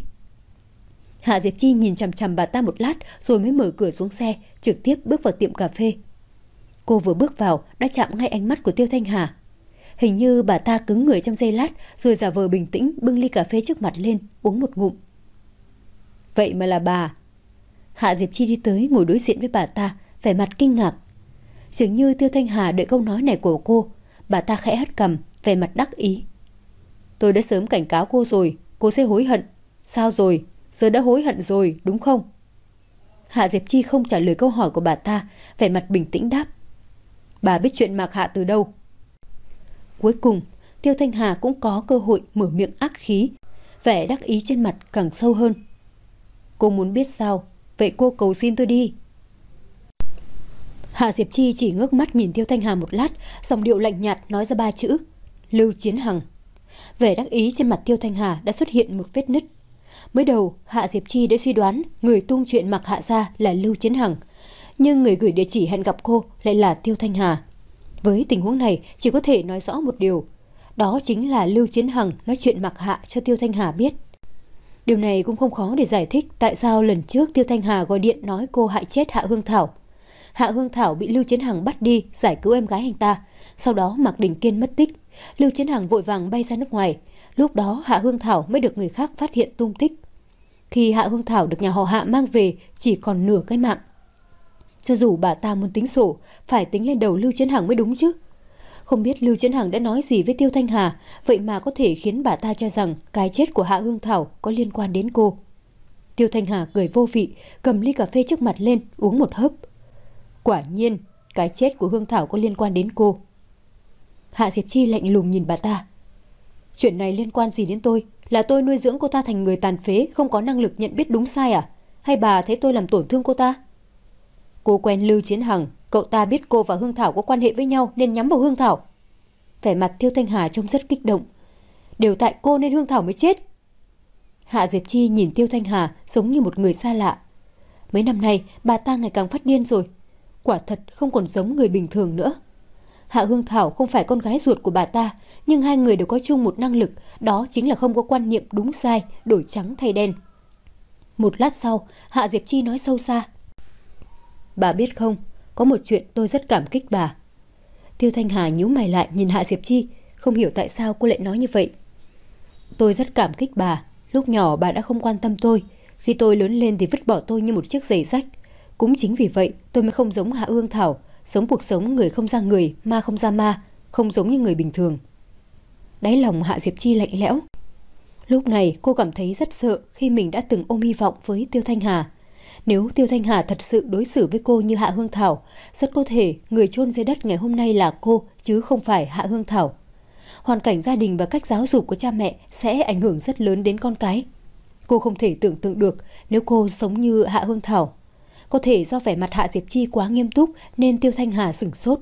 Hạ Diệp Chi nhìn chằm chằm bà ta một lát rồi mới mở cửa xuống xe, trực tiếp bước vào tiệm cà phê. Cô vừa bước vào đã chạm ngay ánh mắt của Tiêu Thanh Hà. Hình như bà ta cứng người trong giây lát rồi giả vờ bình tĩnh bưng ly cà phê trước mặt lên, uống một ngụm. Vậy mà là bà. Hạ Diệp Chi đi tới ngồi đối diện với bà ta, vẻ mặt kinh ngạc. Dường như Tiêu Thanh Hà đợi câu nói này của cô. Bà ta khẽ hất cằm, vẻ mặt đắc ý. Tôi đã sớm cảnh cáo cô rồi, cô sẽ hối hận. Sao rồi? Giờ đã hối hận rồi, đúng không? Hạ Diệp Chi không trả lời câu hỏi của bà ta, vẻ mặt bình tĩnh đáp. Bà biết chuyện Mạc Hạ từ đâu? Cuối cùng, Tiêu Thanh Hà cũng có cơ hội mở miệng ác khí. vẻ đắc ý trên mặt càng sâu hơn. Cô muốn biết sao? Vậy cô cầu xin tôi đi. Hạ Diệp Chi chỉ ngước mắt nhìn Tiêu Thanh Hà một lát, giọng điệu lạnh nhạt nói ra ba chữ: Lưu Chiến Hằng. Vẻ đắc ý trên mặt Tiêu Thanh Hà đã xuất hiện một vết nứt. Mới đầu, Hạ Diệp Chi đã suy đoán người tung chuyện mặc Hạ ra là Lưu Chiến Hằng, nhưng người gửi địa chỉ hẹn gặp cô lại là Tiêu Thanh Hà. Với tình huống này, chỉ có thể nói rõ một điều, đó chính là Lưu Chiến Hằng nói chuyện mặc Hạ cho Tiêu Thanh Hà biết. Điều này cũng không khó để giải thích tại sao lần trước Tiêu Thanh Hà gọi điện nói cô hại chết Hạ Hương Thảo. Hạ Hương Thảo bị Lưu Chiến Hằng bắt đi giải cứu em gái anh ta, sau đó Mạc Đình Kiên mất tích. Lưu Chiến Hằng vội vàng bay ra nước ngoài, lúc đó Hạ Hương Thảo mới được người khác phát hiện tung tích. Khi Hạ Hương Thảo được nhà họ Hạ mang về chỉ còn nửa cái mạng. Cho dù bà ta muốn tính sổ, phải tính lên đầu Lưu Chiến Hằng mới đúng chứ. Không biết Lưu Chiến Hằng đã nói gì với Tiêu Thanh Hà, vậy mà có thể khiến bà ta cho rằng cái chết của Hạ Hương Thảo có liên quan đến cô. Tiêu Thanh Hà cười vô vị, cầm ly cà phê trước mặt lên, uống một hớp. Quả nhiên, cái chết của Hương Thảo có liên quan đến cô. Hạ Diệp Chi lạnh lùng nhìn bà ta. Chuyện này liên quan gì đến tôi? Là tôi nuôi dưỡng cô ta thành người tàn phế, không có năng lực nhận biết đúng sai à? Hay bà thấy tôi làm tổn thương cô ta? Cô quen Lưu Chiến Hằng, cậu ta biết cô và Hương Thảo có quan hệ với nhau nên nhắm vào Hương Thảo. Vẻ mặt Tiêu Thanh Hà trông rất kích động. Đều tại cô nên Hương Thảo mới chết. Hạ Diệp Chi nhìn Tiêu Thanh Hà giống như một người xa lạ. Mấy năm nay bà ta ngày càng phát điên rồi. Quả thật không còn giống người bình thường nữa. Hạ Hương Thảo không phải con gái ruột của bà ta, nhưng hai người đều có chung một năng lực, đó chính là không có quan niệm đúng sai, đổi trắng thay đen. Một lát sau, Hạ Diệp Chi nói sâu xa. Bà biết không, có một chuyện tôi rất cảm kích bà. Tiêu Thanh Hà nhíu mày lại nhìn Hạ Diệp Chi, không hiểu tại sao cô lại nói như vậy. Tôi rất cảm kích bà, lúc nhỏ bà đã không quan tâm tôi, khi tôi lớn lên thì vứt bỏ tôi như một chiếc giày rách. Cũng chính vì vậy tôi mới không giống Hạ Hương Thảo, sống cuộc sống người không ra người, ma không ra ma, không giống như người bình thường. Đáy lòng Hạ Diệp Chi lạnh lẽo. Lúc này cô cảm thấy rất sợ khi mình đã từng ôm hy vọng với Tiêu Thanh Hà. Nếu Tiêu Thanh Hà thật sự đối xử với cô như Hạ Hương Thảo, rất có thể người chôn dưới đất ngày hôm nay là cô chứ không phải Hạ Hương Thảo. Hoàn cảnh gia đình và cách giáo dục của cha mẹ sẽ ảnh hưởng rất lớn đến con cái. Cô không thể tưởng tượng được nếu cô sống như Hạ Hương Thảo. Có thể do vẻ mặt Hạ Diệp Chi quá nghiêm túc nên Tiêu Thanh Hà sửng sốt.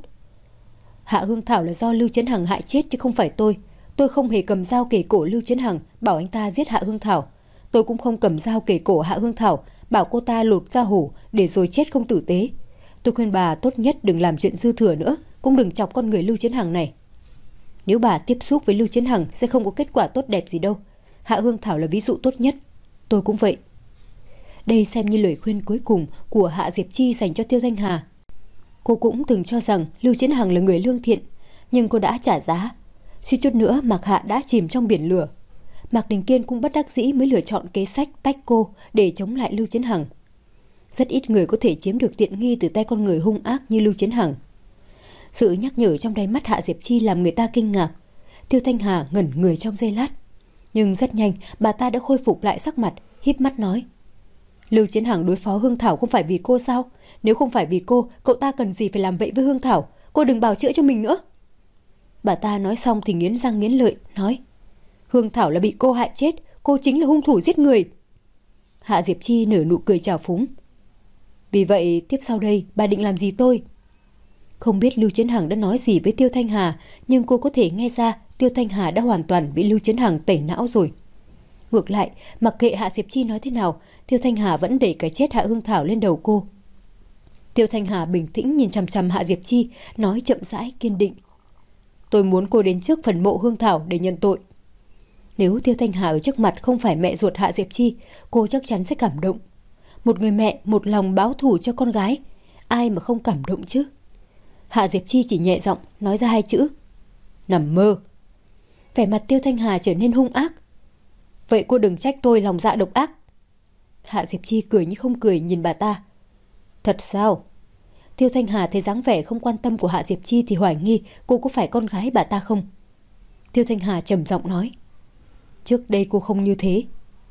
Hạ Hương Thảo là do Lưu Chiến Hằng hại chết chứ không phải tôi. Tôi không hề cầm dao kề cổ Lưu Chiến Hằng bảo anh ta giết Hạ Hương Thảo. Tôi cũng không cầm dao kề cổ Hạ Hương Thảo bảo cô ta lột da hổ để rồi chết không tử tế. Tôi khuyên bà tốt nhất đừng làm chuyện dư thừa nữa, cũng đừng chọc con người Lưu Chiến Hằng này. Nếu bà tiếp xúc với Lưu Chiến Hằng sẽ không có kết quả tốt đẹp gì đâu. Hạ Hương Thảo là ví dụ tốt nhất. Tôi cũng vậy. Đây xem như lời khuyên cuối cùng của Hạ Diệp Chi dành cho Tiêu Thanh Hà. Cô cũng từng cho rằng Lưu Chiến Hằng là người lương thiện, nhưng cô đã trả giá. Suýt chút nữa Mạc Hạ đã chìm trong biển lửa. Mạc Đình Kiên cũng bất đắc dĩ mới lựa chọn kế sách tách cô để chống lại Lưu Chiến Hằng. Rất ít người có thể chiếm được tiện nghi từ tay con người hung ác như Lưu Chiến Hằng. Sự nhắc nhở trong đáy mắt Hạ Diệp Chi làm người ta kinh ngạc. Tiêu Thanh Hà ngẩn người trong giây lát, nhưng rất nhanh bà ta đã khôi phục lại sắc mặt, híp mắt nói: Lưu Chiến Hằng đối phó Hương Thảo không phải vì cô sao? Nếu không phải vì cô, cậu ta cần gì phải làm vậy với Hương Thảo? Cô đừng bào chữa cho mình nữa. Bà ta nói xong thì nghiến răng nghiến lợi, nói: Hương Thảo là bị cô hại chết, cô chính là hung thủ giết người. Hạ Diệp Chi nở nụ cười trào phúng. Vì vậy tiếp sau đây bà định làm gì tôi? Không biết Lưu Chiến Hằng đã nói gì với Tiêu Thanh Hà, nhưng cô có thể nghe ra Tiêu Thanh Hà đã hoàn toàn bị Lưu Chiến Hằng tẩy não rồi. Ngược lại, mặc kệ Hạ Diệp Chi nói thế nào, Tiêu Thanh Hà vẫn đẩy cái chết Hạ Hương Thảo lên đầu cô. Tiêu Thanh Hà bình tĩnh nhìn chằm chằm Hạ Diệp Chi, nói chậm rãi kiên định: Tôi muốn cô đến trước phần mộ Hương Thảo để nhận tội. Nếu Tiêu Thanh Hà ở trước mặt không phải mẹ ruột Hạ Diệp Chi, cô chắc chắn sẽ cảm động. Một người mẹ một lòng báo thù cho con gái, ai mà không cảm động chứ? Hạ Diệp Chi chỉ nhẹ giọng nói ra hai chữ: Nằm mơ. Vẻ mặt Tiêu Thanh Hà trở nên hung ác. Vậy cô đừng trách tôi lòng dạ độc ác. Hạ Diệp Chi cười như không cười nhìn bà ta. Thật sao? Tiêu Thanh Hà thấy dáng vẻ không quan tâm của Hạ Diệp Chi thì hoài nghi cô có phải con gái bà ta không. Tiêu Thanh Hà trầm giọng nói: Trước đây cô không như thế,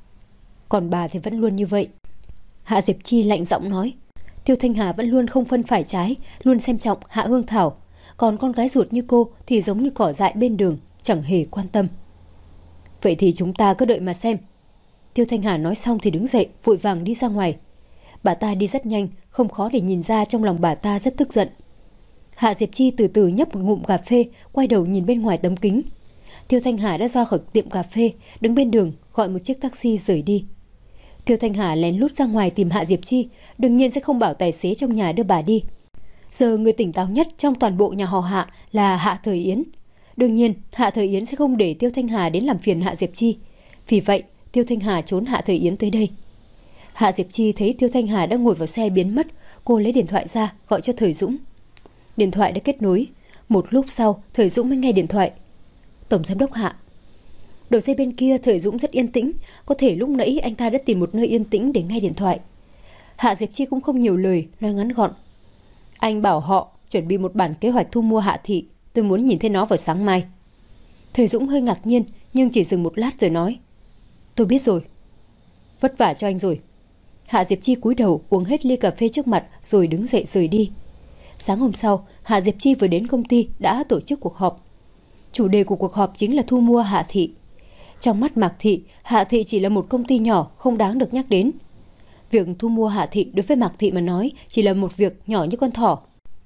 còn bà thì vẫn luôn như vậy. Hạ Diệp Chi lạnh giọng nói: Tiêu Thanh Hà vẫn luôn không phân phải trái, luôn xem trọng Hạ Hương Thảo, còn con gái ruột như cô thì giống như cỏ dại bên đường, chẳng hề quan tâm. Vậy thì chúng ta cứ đợi mà xem. Tiêu Thanh Hà nói xong thì đứng dậy, vội vàng đi ra ngoài. Bà ta đi rất nhanh, không khó để nhìn ra trong lòng bà ta rất tức giận. Hạ Diệp Chi từ từ nhấp một ngụm cà phê, quay đầu nhìn bên ngoài tấm kính. Tiêu Thanh Hà đã ra khỏi tiệm cà phê, đứng bên đường gọi một chiếc taxi rời đi. Tiêu Thanh Hà lén lút ra ngoài tìm Hạ Diệp Chi, đương nhiên sẽ không bảo tài xế trong nhà đưa bà đi. Giờ người tỉnh táo nhất trong toàn bộ nhà họ Hạ là Hạ Thời Yến. Đương nhiên, Hạ Thời Yến sẽ không để Tiêu Thanh Hà đến làm phiền Hạ Diệp Chi. Vì vậy, Tiêu Thanh Hà trốn Hạ Thời Yến tới đây. Hạ Diệp Chi thấy Tiêu Thanh Hà đang ngồi vào xe biến mất, cô lấy điện thoại ra gọi cho Thời Dũng. Điện thoại đã kết nối. Một lúc sau, Thời Dũng mới nghe điện thoại. Tổng giám đốc Hạ. Đầu dây bên kia Thời Dũng rất yên tĩnh, có thể lúc nãy anh ta đã tìm một nơi yên tĩnh để nghe điện thoại. Hạ Diệp Chi cũng không nhiều lời, nói ngắn gọn. Anh bảo họ chuẩn bị một bản kế hoạch thu mua Hạ thị, tôi muốn nhìn thấy nó vào sáng mai. Thời Dũng hơi ngạc nhiên nhưng chỉ dừng một lát rồi nói. Tôi biết rồi. Vất vả cho anh rồi. Hạ Diệp Chi cúi đầu uống hết ly cà phê trước mặt rồi đứng dậy rời đi. Sáng hôm sau, Hạ Diệp Chi vừa đến công ty đã tổ chức cuộc họp. Chủ đề của cuộc họp chính là thu mua Hạ thị. Trong mắt Mạc Thị, Hạ thị chỉ là một công ty nhỏ không đáng được nhắc đến. Việc thu mua Hạ thị đối với Mạc Thị mà nói chỉ là một việc nhỏ như con thỏ.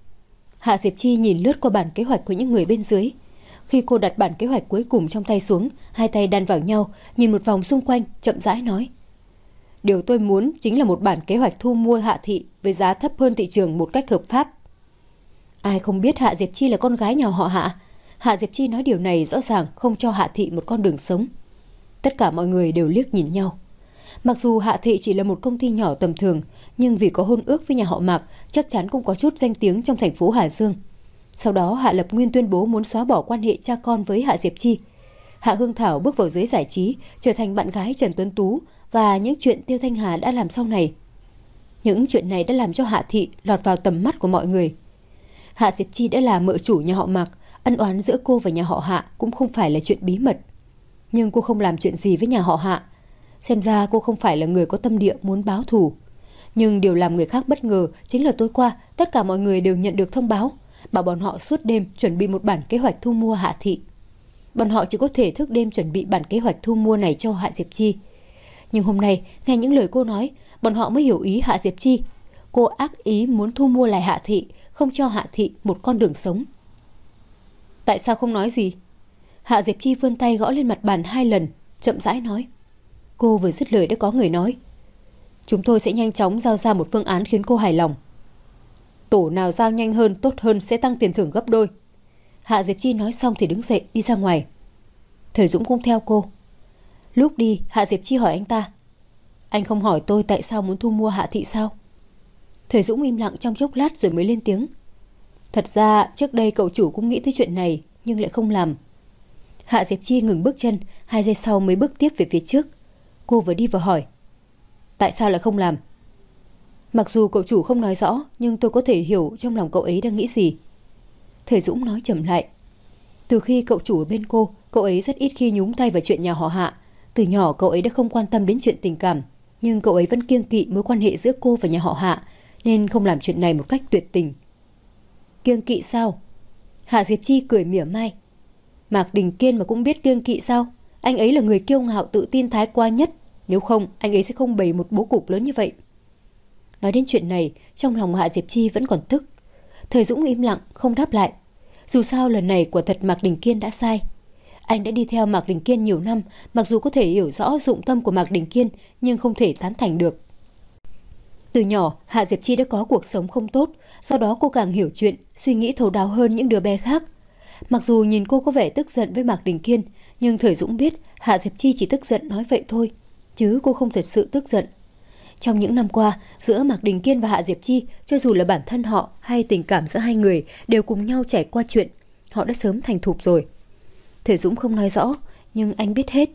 Hạ Diệp Chi nhìn lướt qua bản kế hoạch của những người bên dưới. Khi cô đặt bản kế hoạch cuối cùng trong tay xuống, hai tay đan vào nhau, nhìn một vòng xung quanh, chậm rãi nói. Điều tôi muốn chính là một bản kế hoạch thu mua Hạ thị với giá thấp hơn thị trường một cách hợp pháp. Ai không biết Hạ Diệp Chi là con gái nhà họ Hạ. Hạ Diệp Chi nói điều này rõ ràng không cho Hạ thị một con đường sống. Tất cả mọi người đều liếc nhìn nhau. Mặc dù Hạ thị chỉ là một công ty nhỏ tầm thường, nhưng vì có hôn ước với nhà họ Mạc, chắc chắn cũng có chút danh tiếng trong thành phố Hà Dương. Sau đó Hạ Lập Nguyên tuyên bố muốn xóa bỏ quan hệ cha con với Hạ Diệp Chi. Hạ Hương Thảo bước vào giới giải trí, trở thành bạn gái Trần Tuấn Tú và những chuyện Tiêu Thanh Hà đã làm sau này. Những chuyện này đã làm cho Hạ thị lọt vào tầm mắt của mọi người. Hạ Diệp Chi đã là mợ chủ nhà họ Mạc, ân oán giữa cô và nhà họ Hạ cũng không phải là chuyện bí mật. Nhưng cô không làm chuyện gì với nhà họ Hạ. Xem ra cô không phải là người có tâm địa muốn báo thù. Nhưng điều làm người khác bất ngờ chính là tối qua tất cả mọi người đều nhận được thông báo bảo bọn họ suốt đêm chuẩn bị một bản kế hoạch thu mua Hạ thị. Bọn họ chỉ có thể thức đêm chuẩn bị bản kế hoạch thu mua này cho Hạ Diệp Chi. Nhưng hôm nay, nghe những lời cô nói, bọn họ mới hiểu ý Hạ Diệp Chi. Cô ác ý muốn thu mua lại Hạ thị, không cho Hạ thị một con đường sống. Tại sao không nói gì? Hạ Diệp Chi vươn tay gõ lên mặt bàn hai lần, chậm rãi nói. Cô vừa dứt lời đã có người nói. Chúng tôi sẽ nhanh chóng giao ra một phương án khiến cô hài lòng. Tổ nào giao nhanh hơn, tốt hơn sẽ tăng tiền thưởng gấp đôi. Hạ Diệp Chi nói xong thì đứng dậy đi ra ngoài. Thời Dũng cũng theo cô. Lúc đi, Hạ Diệp Chi hỏi anh ta. Anh không hỏi tôi tại sao muốn thu mua Hạ thị sao? Thời Dũng im lặng trong chốc lát rồi mới lên tiếng. Thật ra trước đây cậu chủ cũng nghĩ tới chuyện này nhưng lại không làm. Hạ Diệp Chi ngừng bước chân, hai giây sau mới bước tiếp về phía trước. Cô vừa đi vừa hỏi. Tại sao lại không làm? Mặc dù cậu chủ không nói rõ nhưng tôi có thể hiểu trong lòng cậu ấy đang nghĩ gì. Thời Dũng nói chậm lại. Từ khi cậu chủ ở bên cô, cậu ấy rất ít khi nhúng tay vào chuyện nhà họ Hạ. Từ nhỏ cậu ấy đã không quan tâm đến chuyện tình cảm, nhưng cậu ấy vẫn kiêng kỵ mối quan hệ giữa cô và nhà họ Hạ, nên không làm chuyện này một cách tuyệt tình. Kiêng kỵ sao? Hạ Diệp Chi cười mỉa mai. Mạc Đình Kiên mà cũng biết kiêng kỵ sao? Anh ấy là người kiêu ngạo tự tin thái quá nhất. Nếu không, anh ấy sẽ không bày một bố cục lớn như vậy. Nói đến chuyện này, trong lòng Hạ Diệp Chi vẫn còn tức. Thời Dũng im lặng, không đáp lại. Dù sao lần này quả thật Mạc Đình Kiên đã sai. Anh đã đi theo Mạc Đình Kiên nhiều năm, mặc dù có thể hiểu rõ dụng tâm của Mạc Đình Kiên, nhưng không thể tán thành được. Từ nhỏ, Hạ Diệp Chi đã có cuộc sống không tốt, do đó cô càng hiểu chuyện, suy nghĩ thấu đáo hơn những đứa bé khác. Mặc dù nhìn cô có vẻ tức giận với Mạc Đình Kiên, nhưng Thời Dũng biết Hạ Diệp Chi chỉ tức giận nói vậy thôi, chứ cô không thật sự tức giận. Trong những năm qua, giữa Mạc Đình Kiên và Hạ Diệp Chi, cho dù là bản thân họ hay tình cảm giữa hai người đều cùng nhau trải qua chuyện, họ đã sớm thành thục rồi. Thời Dũng không nói rõ, nhưng anh biết hết.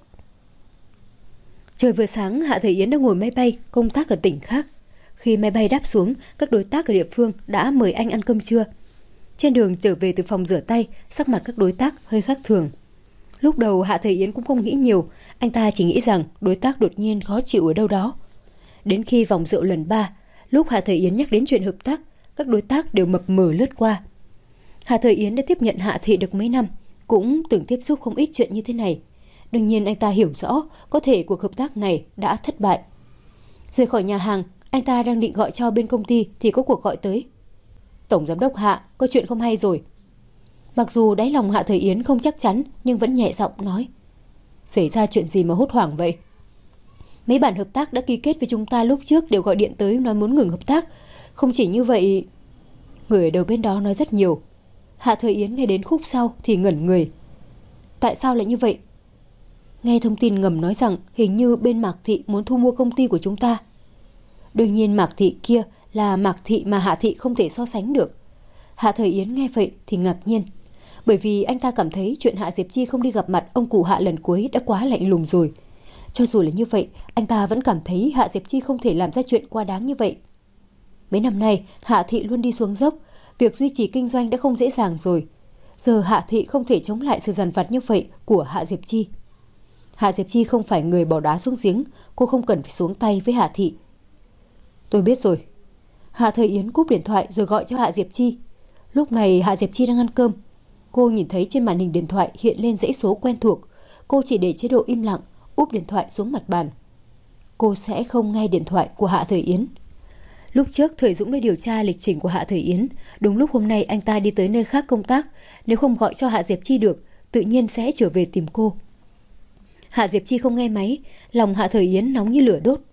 Trời vừa sáng, Hạ Thời Yến đã ngồi máy bay công tác ở tỉnh khác. Khi máy bay đáp xuống, các đối tác ở địa phương đã mời anh ăn cơm trưa. Trên đường trở về từ phòng rửa tay, sắc mặt các đối tác hơi khác thường. Lúc đầu Hạ Thời Yến cũng không nghĩ nhiều, anh ta chỉ nghĩ rằng đối tác đột nhiên khó chịu ở đâu đó. Đến khi vòng rượu lần ba, lúc Hạ Thời Yến nhắc đến chuyện hợp tác, các đối tác đều mập mờ lướt qua. Hạ Thời Yến đã tiếp nhận Hạ thị được mấy năm, cũng từng tiếp xúc không ít chuyện như thế này. Đương nhiên anh ta hiểu rõ có thể cuộc hợp tác này đã thất bại. Rời khỏi nhà hàng, anh ta đang định gọi cho bên công ty thì có cuộc gọi tới. Tổng giám đốc Hạ, có chuyện không hay rồi. Mặc dù đáy lòng Hạ Thời Yến không chắc chắn nhưng vẫn nhẹ giọng nói. Xảy ra chuyện gì mà hốt hoảng vậy? Mấy bản hợp tác đã ký kết với chúng ta lúc trước đều gọi điện tới nói muốn ngừng hợp tác. Không chỉ như vậy... Người ở đầu bên đó nói rất nhiều. Hạ Thời Yến nghe đến khúc sau thì ngẩn người. Tại sao lại như vậy? Nghe thông tin ngầm nói rằng hình như bên Mạc Thị muốn thu mua công ty của chúng ta. Đương nhiên Mạc Thị kia là Mạc Thị mà Hạ Thị không thể so sánh được. Hạ Thời Yến nghe vậy thì ngạc nhiên. Bởi vì anh ta cảm thấy chuyện Hạ Diệp Chi không đi gặp mặt ông cụ Hạ lần cuối đã quá lạnh lùng rồi. Cho dù là như vậy, anh ta vẫn cảm thấy Hạ Diệp Chi không thể làm ra chuyện quá đáng như vậy. Mấy năm nay, Hạ Thị luôn đi xuống dốc. Việc duy trì kinh doanh đã không dễ dàng rồi. Giờ Hạ Thị không thể chống lại sự dằn vặt như vậy của Hạ Diệp Chi. Hạ Diệp Chi không phải người bỏ đá xuống giếng. Cô không cần phải xuống tay với Hạ Thị. Tôi biết rồi. Hạ Thời Yến cúp điện thoại rồi gọi cho Hạ Diệp Chi. Lúc này Hạ Diệp Chi đang ăn cơm. Cô nhìn thấy trên màn hình điện thoại hiện lên dãy số quen thuộc. Cô chỉ để chế độ im lặng, úp điện thoại xuống mặt bàn. Cô sẽ không nghe điện thoại của Hạ Thời Yến. Lúc trước Thời Dũng đã điều tra lịch trình của Hạ Thời Yến. Đúng lúc hôm nay anh ta đi tới nơi khác công tác. Nếu không gọi cho Hạ Diệp Chi được, tự nhiên sẽ trở về tìm cô. Hạ Diệp Chi không nghe máy. Lòng Hạ Thời Yến nóng như lửa đốt.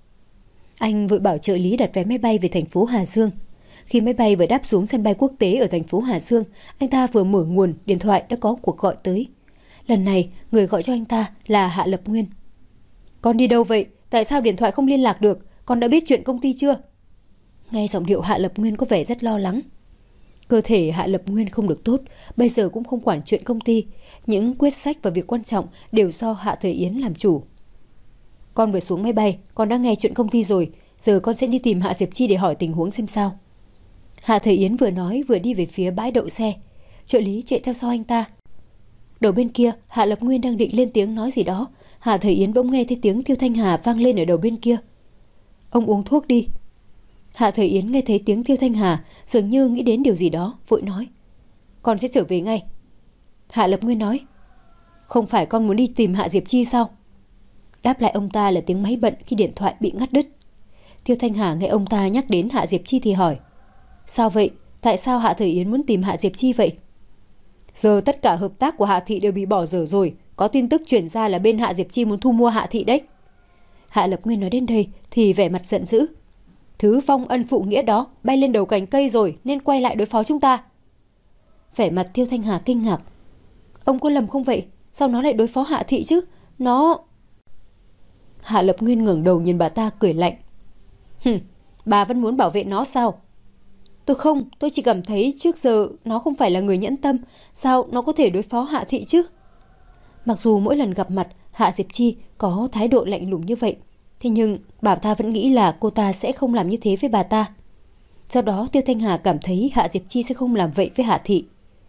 Anh vội bảo trợ lý đặt vé máy bay về thành phố Hà Dương. Khi máy bay vừa đáp xuống sân bay quốc tế ở thành phố Hà Dương, anh ta vừa mở nguồn, điện thoại đã có cuộc gọi tới. Lần này, người gọi cho anh ta là Hạ Lập Nguyên. Con đi đâu vậy? Tại sao điện thoại không liên lạc được? Con đã biết chuyện công ty chưa? Nghe giọng điệu Hạ Lập Nguyên có vẻ rất lo lắng. Cơ thể Hạ Lập Nguyên không được tốt, bây giờ cũng không quản chuyện công ty. Những quyết sách và việc quan trọng đều do Hạ Thời Yến làm chủ. Con vừa xuống máy bay, con đã nghe chuyện công ty rồi. Giờ con sẽ đi tìm Hạ Diệp Chi để hỏi tình huống xem sao. Hạ Thời Yến vừa nói vừa đi về phía bãi đậu xe. Trợ lý chạy theo sau anh ta. Đầu bên kia, Hạ Lập Nguyên đang định lên tiếng nói gì đó. Hạ Thời Yến bỗng nghe thấy tiếng Tiêu Thanh Hà vang lên ở đầu bên kia. Ông uống thuốc đi. Hạ Thời Yến nghe thấy tiếng Tiêu Thanh Hà, dường như nghĩ đến điều gì đó, vội nói. Con sẽ trở về ngay. Hạ Lập Nguyên nói. Không phải con muốn đi tìm Hạ Diệp Chi sao? Đáp lại ông ta là tiếng máy bận khi điện thoại bị ngắt đứt. Tiêu Thanh Hà nghe ông ta nhắc đến Hạ Diệp Chi thì hỏi. Sao vậy? Tại sao Hạ Thời Yến muốn tìm Hạ Diệp Chi vậy? Giờ tất cả hợp tác của Hạ Thị đều bị bỏ dở rồi. Có tin tức chuyển ra là bên Hạ Diệp Chi muốn thu mua Hạ Thị đấy. Hạ Lập Nguyên nói đến đây thì vẻ mặt giận dữ. Thứ vong ân phụ nghĩa đó bay lên đầu cành cây rồi nên quay lại đối phó chúng ta. Vẻ mặt Tiêu Thanh Hà kinh ngạc. Ông có lầm không vậy? Sao nó lại đối phó Hạ Thị chứ? Nó... Hạ Lập Nguyên ngẩng đầu nhìn bà ta cười lạnh. Hừm, bà vẫn muốn bảo vệ nó sao? Tôi không, tôi chỉ cảm thấy trước giờ nó không phải là người nhẫn tâm. Sao nó có thể đối phó Hạ Thị chứ? Mặc dù mỗi lần gặp mặt Hạ Diệp Chi có thái độ lạnh lùng như vậy, thế nhưng bà ta vẫn nghĩ là cô ta sẽ không làm như thế với bà ta. Do đó Tiêu Thanh Hà cảm thấy Hạ Diệp Chi sẽ không làm vậy với Hạ Thị.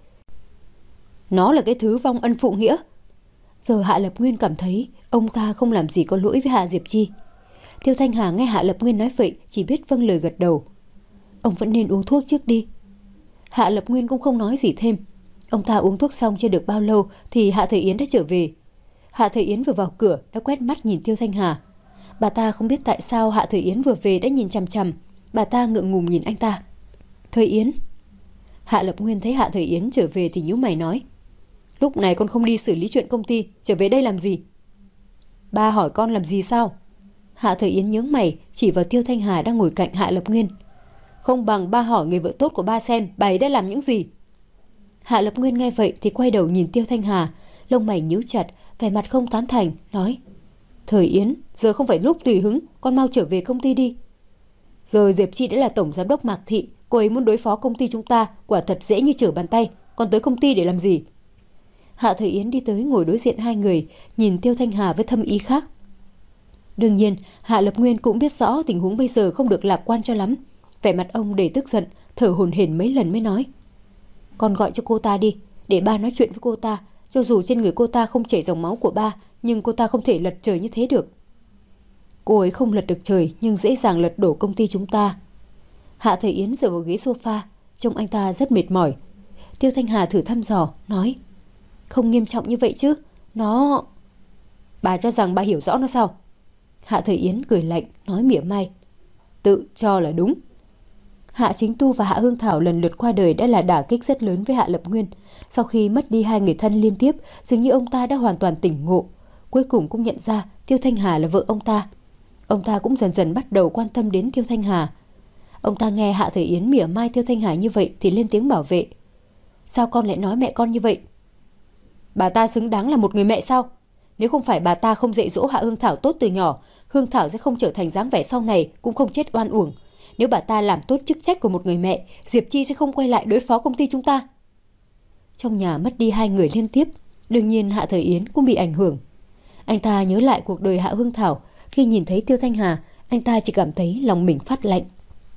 Nó là cái thứ vong ân phụ nghĩa. Giờ Hạ Lập Nguyên cảm thấy ông ta không làm gì có lỗi với Hạ Diệp Chi. Tiêu Thanh Hà nghe Hạ Lập Nguyên nói vậy chỉ biết vâng lời gật đầu. Ông vẫn nên uống thuốc trước đi. Hạ Lập Nguyên cũng không nói gì thêm. Ông ta uống thuốc xong chưa được bao lâu thì Hạ Thời Yến đã trở về. Hạ Thời Yến vừa vào cửa đã quét mắt nhìn Tiêu Thanh Hà. Bà ta không biết tại sao Hạ Thời Yến vừa về đã nhìn chằm chằm. Bà ta ngượng ngùng nhìn anh ta. Thời Yến. Hạ Lập Nguyên thấy Hạ Thời Yến trở về thì nhíu mày nói. Lúc này con không đi xử lý chuyện công ty, trở về đây làm gì? Ba hỏi con làm gì sao? Hạ Thời Yến nhướng mày chỉ vào Tiêu Thanh Hà đang ngồi cạnh Hạ Lập Nguyên. Không bằng ba hỏi người vợ tốt của ba xem bà ấy đã làm những gì. Hạ Lập Nguyên nghe vậy thì quay đầu nhìn Tiêu Thanh Hà, lông mày nhíu chặt, vẻ mặt không tán thành, nói. Thời Yến, giờ không phải lúc tùy hứng, con mau trở về công ty đi. Giờ Diệp Chi đã là tổng giám đốc Mạc Thị, cô ấy muốn đối phó công ty chúng ta, quả thật dễ như trở bàn tay, còn tới công ty để làm gì? Hạ Thời Yến đi tới ngồi đối diện hai người, nhìn Tiêu Thanh Hà với thâm ý khác. Đương nhiên, Hạ Lập Nguyên cũng biết rõ tình huống bây giờ không được lạc quan cho lắm. Vẻ mặt ông đầy tức giận, thở hổn hển mấy lần mới nói. Con gọi cho cô ta đi, để ba nói chuyện với cô ta. Cho dù trên người cô ta không chảy dòng máu của ba, nhưng cô ta không thể lật trời như thế được. Cô ấy không lật được trời, nhưng dễ dàng lật đổ công ty chúng ta. Hạ Thời Yến dựa vào ghế sofa, trông anh ta rất mệt mỏi. Tiêu Thanh Hà thử thăm dò, nói. Không nghiêm trọng như vậy chứ, nó... Bà cho rằng bà hiểu rõ nó sao? Hạ Thời Yến cười lạnh, nói mỉa mai. Tự cho là đúng. Hạ Chính Tu và Hạ Hương Thảo lần lượt qua đời đã là đả kích rất lớn với Hạ Lập Nguyên. Sau khi mất đi hai người thân liên tiếp, dường như ông ta đã hoàn toàn tỉnh ngộ. Cuối cùng cũng nhận ra Tiêu Thanh Hà là vợ ông ta. Ông ta cũng dần dần bắt đầu quan tâm đến Tiêu Thanh Hà. Ông ta nghe Hạ Thời Yến mỉa mai Tiêu Thanh Hà như vậy thì lên tiếng bảo vệ. Sao con lại nói mẹ con như vậy? Bà ta xứng đáng là một người mẹ sao? Nếu không phải bà ta không dạy dỗ Hạ Hương Thảo tốt từ nhỏ, Hương Thảo sẽ không trở thành dáng vẻ sau này, cũng không chết oan uổng. Nếu bà ta làm tốt chức trách của một người mẹ, Diệp Chi sẽ không quay lại đối phó công ty chúng ta. Trong nhà mất đi hai người liên tiếp, đương nhiên Hạ Thời Yến cũng bị ảnh hưởng. Anh ta nhớ lại cuộc đời Hạ Hương Thảo, khi nhìn thấy Tiêu Thanh Hà, anh ta chỉ cảm thấy lòng mình phát lạnh.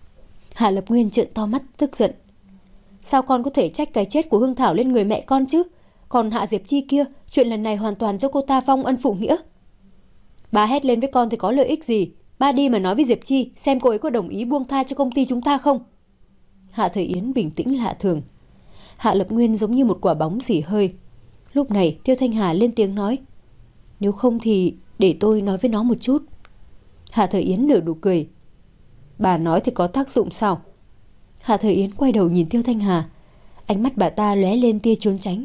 Hạ Lập Nguyên trợn to mắt tức giận. Sao con có thể trách cái chết của Hương Thảo lên người mẹ con chứ? Còn Hạ Diệp Chi kia, chuyện lần này hoàn toàn do cô ta vong ân phụ nghĩa. Ba hét lên với con thì có lợi ích gì? Ba đi mà nói với Diệp Chi xem cô ấy có đồng ý buông tha cho công ty chúng ta không? Hạ Thời Yến bình tĩnh lạ thường. Hạ Lập Nguyên giống như một quả bóng rỉ hơi. Lúc này Tiêu Thanh Hà lên tiếng nói. Nếu không thì để tôi nói với nó một chút. Hạ Thời Yến nở nụ cười. Bà nói thì có tác dụng sao? Hạ Thời Yến quay đầu nhìn Tiêu Thanh Hà. Ánh mắt bà ta lóe lên tia trốn tránh.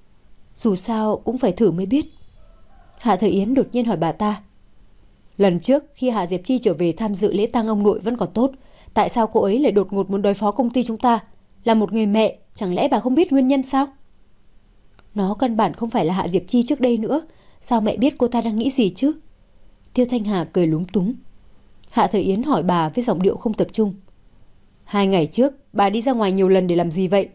Dù sao cũng phải thử mới biết. Hạ Thời Yến đột nhiên hỏi bà ta. Lần trước khi Hạ Diệp Chi trở về tham dự lễ tang ông nội vẫn còn tốt, tại sao cô ấy lại đột ngột muốn đối phó công ty chúng ta? Là một người mẹ, chẳng lẽ bà không biết nguyên nhân sao? Nó căn bản không phải là Hạ Diệp Chi trước đây nữa. Sao mẹ biết cô ta đang nghĩ gì chứ? Tiêu Thanh Hà cười lúng túng. Hạ Thời Yến hỏi bà với giọng điệu không tập trung. Hai ngày trước bà đi ra ngoài nhiều lần để làm gì vậy?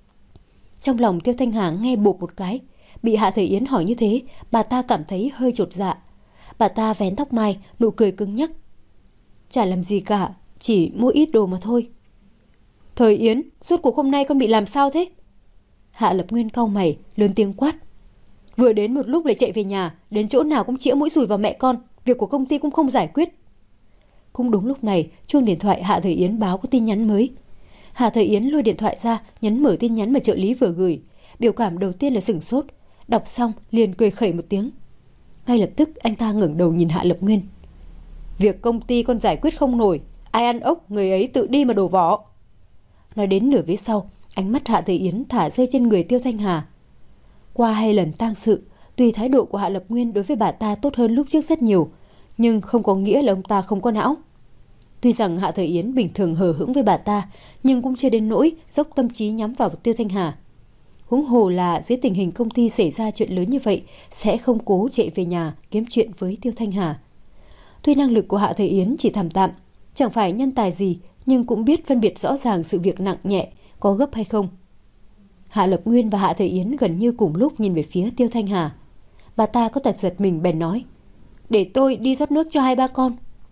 Trong lòng Tiêu Thanh Hà nghe bộp một cái. Bị Hạ Thời Yến hỏi như thế, bà ta cảm thấy hơi chột dạ. Bà ta vén tóc mai, nụ cười cứng nhắc. Chả làm gì cả, chỉ mua ít đồ mà thôi. Thời Yến, suốt cuộc hôm nay con bị làm sao thế? Hạ Lập Nguyên cau mày, lớn tiếng quát. Vừa đến một lúc lại chạy về nhà, đến chỗ nào cũng chĩa mũi dùi vào mẹ con, việc của công ty cũng không giải quyết. Cũng đúng lúc này, chuông điện thoại Hạ Thời Yến báo có tin nhắn mới. Hạ Thời Yến lôi điện thoại ra, nhấn mở tin nhắn mà trợ lý vừa gửi. Biểu cảm đầu tiên là sửng sốt, đọc xong liền cười khẩy một tiếng. Ngay lập tức anh ta ngẩng đầu nhìn Hạ Lập Nguyên. Việc công ty con giải quyết không nổi, ai ăn ốc người ấy tự đi mà đổ vỏ. Nói đến nửa phía sau, ánh mắt Hạ Thời Yến thả rơi trên người Tiêu Thanh Hà. Qua hai lần tang sự, tuy thái độ của Hạ Lập Nguyên đối với bà ta tốt hơn lúc trước rất nhiều, nhưng không có nghĩa là ông ta không có não. Tuy rằng Hạ Thời Yến bình thường hờ hững với bà ta, nhưng cũng chưa đến nỗi dốc tâm trí nhắm vào Tiêu Thanh Hà. Huống hồ là dưới tình hình công ty xảy ra chuyện lớn như vậy, sẽ không cố chạy về nhà kiếm chuyện với Tiêu Thanh Hà. Tuy năng lực của Hạ Thời Yến chỉ thảm tạm, chẳng phải nhân tài gì, nhưng cũng biết phân biệt rõ ràng sự việc nặng nhẹ, có gấp hay không. Hạ Lập Nguyên và Hạ Thời Yến gần như cùng lúc nhìn về phía Tiêu Thanh Hà. Bà ta có tật giật mình bèn nói. Để tôi đi rót nước cho hai ba con.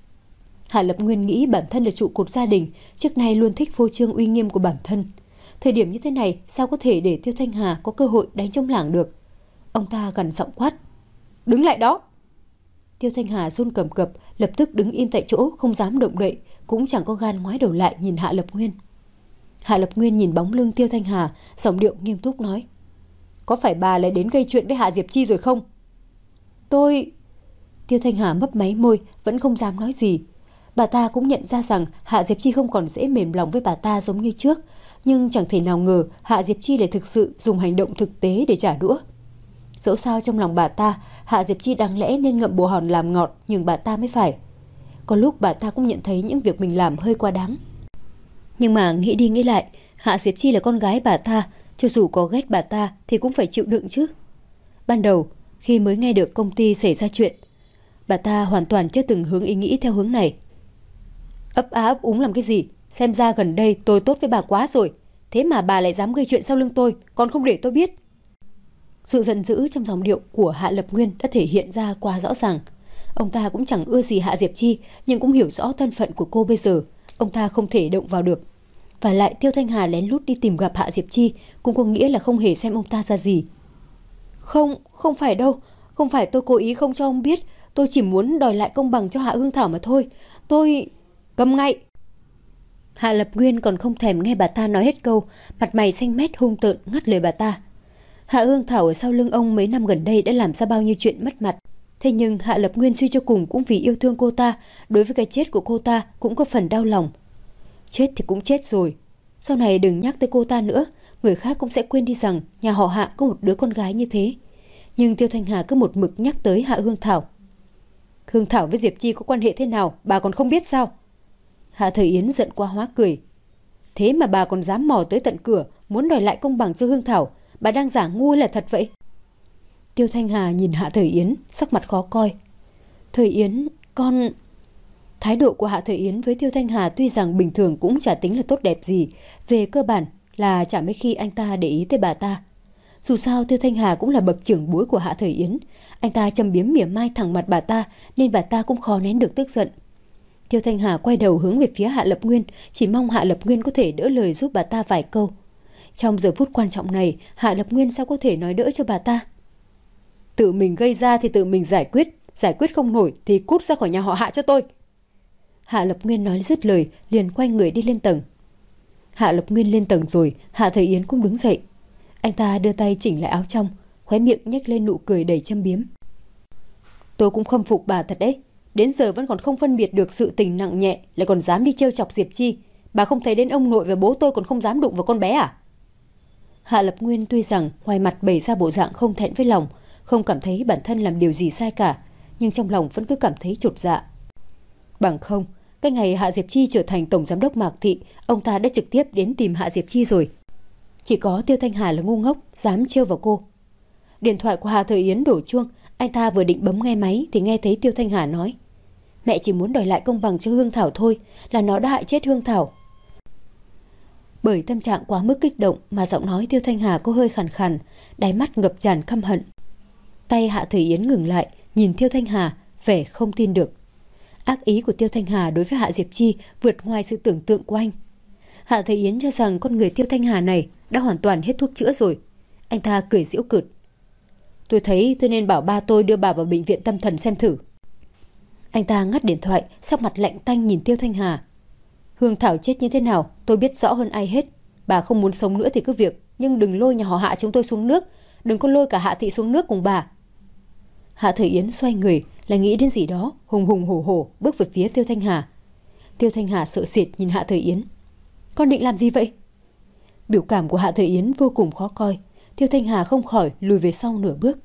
Hạ Lập Nguyên nghĩ bản thân là trụ cột gia đình, trước nay luôn thích phô trương uy nghiêm của bản thân. Thời điểm như thế này sao có thể để Tiêu Thanh Hà có cơ hội đánh trống lảng được. Ông ta gằn giọng quát. Đứng lại đó. Tiêu Thanh Hà run cầm cập, lập tức đứng im tại chỗ, không dám động đậy, cũng chẳng có gan ngoái đầu lại nhìn Hạ Lập Nguyên. Hạ Lập Nguyên nhìn bóng lưng Tiêu Thanh Hà, giọng điệu nghiêm túc nói. Có phải bà lại đến gây chuyện với Hạ Diệp Chi rồi không? Tôi... Tiêu Thanh Hà mấp máy môi, vẫn không dám nói gì. Bà ta cũng nhận ra rằng Hạ Diệp Chi không còn dễ mềm lòng với bà ta giống như trước, nhưng chẳng thể nào ngờ Hạ Diệp Chi lại thực sự dùng hành động thực tế để trả đũa. Dẫu sao trong lòng bà ta, Hạ Diệp Chi đáng lẽ nên ngậm bồ hòn làm ngọt, nhưng bà ta mới phải. Có lúc bà ta cũng nhận thấy những việc mình làm hơi quá đáng. Nhưng mà nghĩ đi nghĩ lại, Hạ Diệp Chi là con gái bà ta, cho dù có ghét bà ta thì cũng phải chịu đựng chứ. Ban đầu, khi mới nghe được công ty xảy ra chuyện, bà ta hoàn toàn chưa từng hướng ý nghĩ theo hướng này. Ấp á ấp úng làm cái gì? Xem ra gần đây tôi tốt với bà quá rồi. Thế mà bà lại dám gây chuyện sau lưng tôi, còn không để tôi biết. Sự giận dữ trong giọng điệu của Hạ Lập Nguyên đã thể hiện ra quá rõ ràng. Ông ta cũng chẳng ưa gì Hạ Diệp Chi, nhưng cũng hiểu rõ thân phận của cô bây giờ. Ông ta không thể động vào được. Và lại Tiêu Thanh Hà lén lút đi tìm gặp Hạ Diệp Chi cũng có nghĩa là không hề xem ông ta ra gì. Không, không phải đâu. Không phải tôi cố ý không cho ông biết. Tôi chỉ muốn đòi lại công bằng cho Hạ Hương Thảo mà thôi. Tôi... Câm ngay! Hạ Lập Nguyên còn không thèm nghe bà ta nói hết câu, mặt mày xanh mét hung tợn ngắt lời bà ta. Hạ Hương Thảo ở sau lưng ông mấy năm gần đây đã làm ra bao nhiêu chuyện mất mặt. Thế nhưng Hạ Lập Nguyên suy cho cùng cũng vì yêu thương cô ta, đối với cái chết của cô ta cũng có phần đau lòng. Chết thì cũng chết rồi, sau này đừng nhắc tới cô ta nữa, người khác cũng sẽ quên đi rằng nhà họ Hạ có một đứa con gái như thế. Nhưng Tiêu Thanh Hà cứ một mực nhắc tới Hạ Hương Thảo. Hương Thảo với Diệp Chi có quan hệ thế nào, bà còn không biết sao? Hạ Thời Yến giận quá hóa cười. Thế mà bà còn dám mò tới tận cửa, muốn đòi lại công bằng cho Hương Thảo, bà đang giả ngu là thật vậy? Tiêu Thanh Hà nhìn Hạ Thời Yến, sắc mặt khó coi. Thời Yến, con... Thái độ của Hạ Thời Yến với Tiêu Thanh Hà tuy rằng bình thường cũng chả tính là tốt đẹp gì, về cơ bản là chả mấy khi anh ta để ý tới bà ta. Dù sao Tiêu Thanh Hà cũng là bậc trưởng bối của Hạ Thời Yến, anh ta châm biếm mỉa mai thẳng mặt bà ta nên bà ta cũng khó nén được tức giận. Tiêu Thanh Hà quay đầu hướng về phía Hạ Lập Nguyên, chỉ mong Hạ Lập Nguyên có thể đỡ lời giúp bà ta vài câu. Trong giờ phút quan trọng này, Hạ Lập Nguyên sao có thể nói đỡ cho bà ta? Tự mình gây ra thì tự mình giải quyết, giải quyết không nổi thì cút ra khỏi nhà họ Hạ cho tôi. Hạ Lập Nguyên nói dứt lời, liền quay người đi lên tầng. Hạ Lập Nguyên lên tầng rồi, Hạ Thời Yến cũng đứng dậy. Anh ta đưa tay chỉnh lại áo trong, khóe miệng nhếch lên nụ cười đầy châm biếm. Tôi cũng khâm phục bà thật đấy, đến giờ vẫn còn không phân biệt được sự tình nặng nhẹ, lại còn dám đi trêu chọc Diệp Chi. Bà không thấy đến ông nội và bố tôi còn không dám đụng vào con bé à? Hạ Lập Nguyên tuy rằng ngoài mặt bày ra bộ dạng không thẹn với lòng, không cảm thấy bản thân làm điều gì sai cả, nhưng trong lòng vẫn cứ cảm thấy chột dạ. Bằng không, cái ngày Hạ Diệp Chi trở thành tổng giám đốc Mạc Thị, ông ta đã trực tiếp đến tìm Hạ Diệp Chi rồi. Chỉ có Tiêu Thanh Hà là ngu ngốc, dám trêu vào cô. Điện thoại của Hạ Thời Yến đổ chuông, anh ta vừa định bấm nghe máy thì nghe thấy Tiêu Thanh Hà nói: Mẹ chỉ muốn đòi lại công bằng cho Hương Thảo thôi, là nó đã hại chết Hương Thảo. Bởi tâm trạng quá mức kích động mà giọng nói Tiêu Thanh Hà có hơi khàn khàn, đáy mắt ngập tràn căm hận. Tay Hạ Thời Yến ngừng lại, nhìn Tiêu Thanh Hà, vẻ không tin được. Ác ý của Tiêu Thanh Hà đối với Hạ Diệp Chi vượt ngoài sự tưởng tượng của anh. Hạ Thời Yến cho rằng con người Tiêu Thanh Hà này đã hoàn toàn hết thuốc chữa rồi. Anh ta cười giễu cợt. Tôi thấy tôi nên bảo ba tôi đưa bà vào bệnh viện tâm thần xem thử. Anh ta ngắt điện thoại, sắc mặt lạnh tanh nhìn Tiêu Thanh Hà. Hương Thảo chết như thế nào tôi biết rõ hơn ai hết. Bà không muốn sống nữa thì cứ việc, nhưng đừng lôi nhà họ Hạ chúng tôi xuống nước, đừng có lôi cả Hạ Thị xuống nước cùng bà. Hạ Thời Yến xoay người, là nghĩ đến gì đó, hùng hùng hổ hổ bước về phía Tiêu Thanh Hà. Tiêu Thanh Hà sợ sệt nhìn Hạ Thời Yến. Con định làm gì vậy? Biểu cảm của Hạ Thời Yến vô cùng khó coi. Tiêu Thanh Hà không khỏi lùi về sau nửa bước.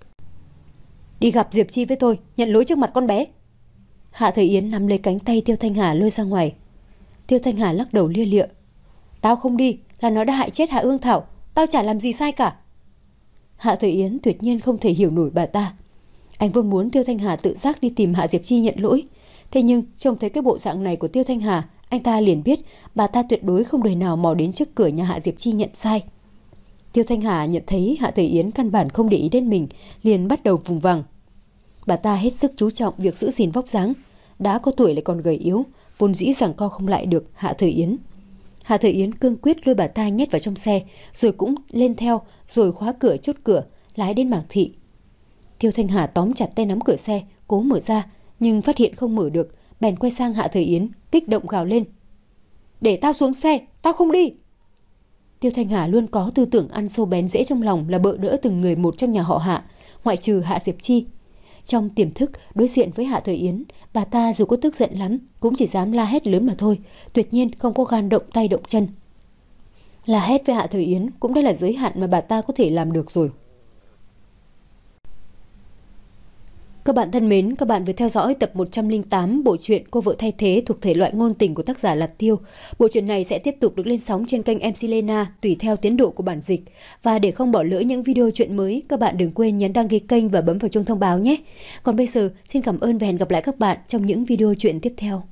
Đi gặp Diệp Chi với tôi, nhận lỗi trước mặt con bé. Hạ Thời Yến nắm lấy cánh tay Tiêu Thanh Hà lôi ra ngoài. Tiêu Thanh Hà lắc đầu lia lịa. Tao không đi, là nó đã hại chết Hạ Hương Thảo, tao chả làm gì sai cả. Hạ Thời Yến tuyệt nhiên không thể hiểu nổi bà ta. Anh vốn muốn Tiêu Thanh Hà tự giác đi tìm Hạ Diệp Chi nhận lỗi. Thế nhưng trông thấy cái bộ dạng này của Tiêu Thanh Hà, anh ta liền biết bà ta tuyệt đối không đời nào mò đến trước cửa nhà Hạ Diệp Chi nhận sai. Tiêu Thanh Hà nhận thấy Hạ Thời Yến căn bản không để ý đến mình, liền bắt đầu vùng vằng. Bà ta hết sức chú trọng việc giữ gìn vóc dáng, đã có tuổi lại còn gầy yếu, vốn dĩ giằng co không lại được Hạ Thời Yến. Hạ Thời Yến cương quyết lôi bà ta nhét vào trong xe, rồi cũng lên theo, rồi khóa cửa chốt cửa, lái đến Mạc Thị. Tiêu Thanh Hà tóm chặt tay nắm cửa xe, cố mở ra, nhưng phát hiện không mở được, bèn quay sang Hạ Thời Yến, kích động gào lên. Để tao xuống xe, tao không đi. Tiêu Thanh Hà luôn có tư tưởng ăn sâu bén rễ trong lòng là bợ đỡ từng người một trong nhà họ Hạ, ngoại trừ Hạ Diệp Chi. Trong tiềm thức, đối diện với Hạ Thời Yến, bà ta dù có tức giận lắm, cũng chỉ dám la hét lớn mà thôi, tuyệt nhiên không có gan động tay động chân. La hét với Hạ Thời Yến cũng đã là giới hạn mà bà ta có thể làm được rồi. Các bạn thân mến, các bạn vừa theo dõi tập một trăm lẻ tám bộ truyện Cô vợ thay thế thuộc thể loại ngôn tình của tác giả Lạt Tiêu. Bộ truyện này sẽ tiếp tục được lên sóng trên kênh em xê Lena tùy theo tiến độ của bản dịch. Và để không bỏ lỡ những video truyện mới, các bạn đừng quên nhấn đăng ký kênh và bấm vào chuông thông báo nhé. Còn bây giờ, xin cảm ơn và hẹn gặp lại các bạn trong những video truyện tiếp theo.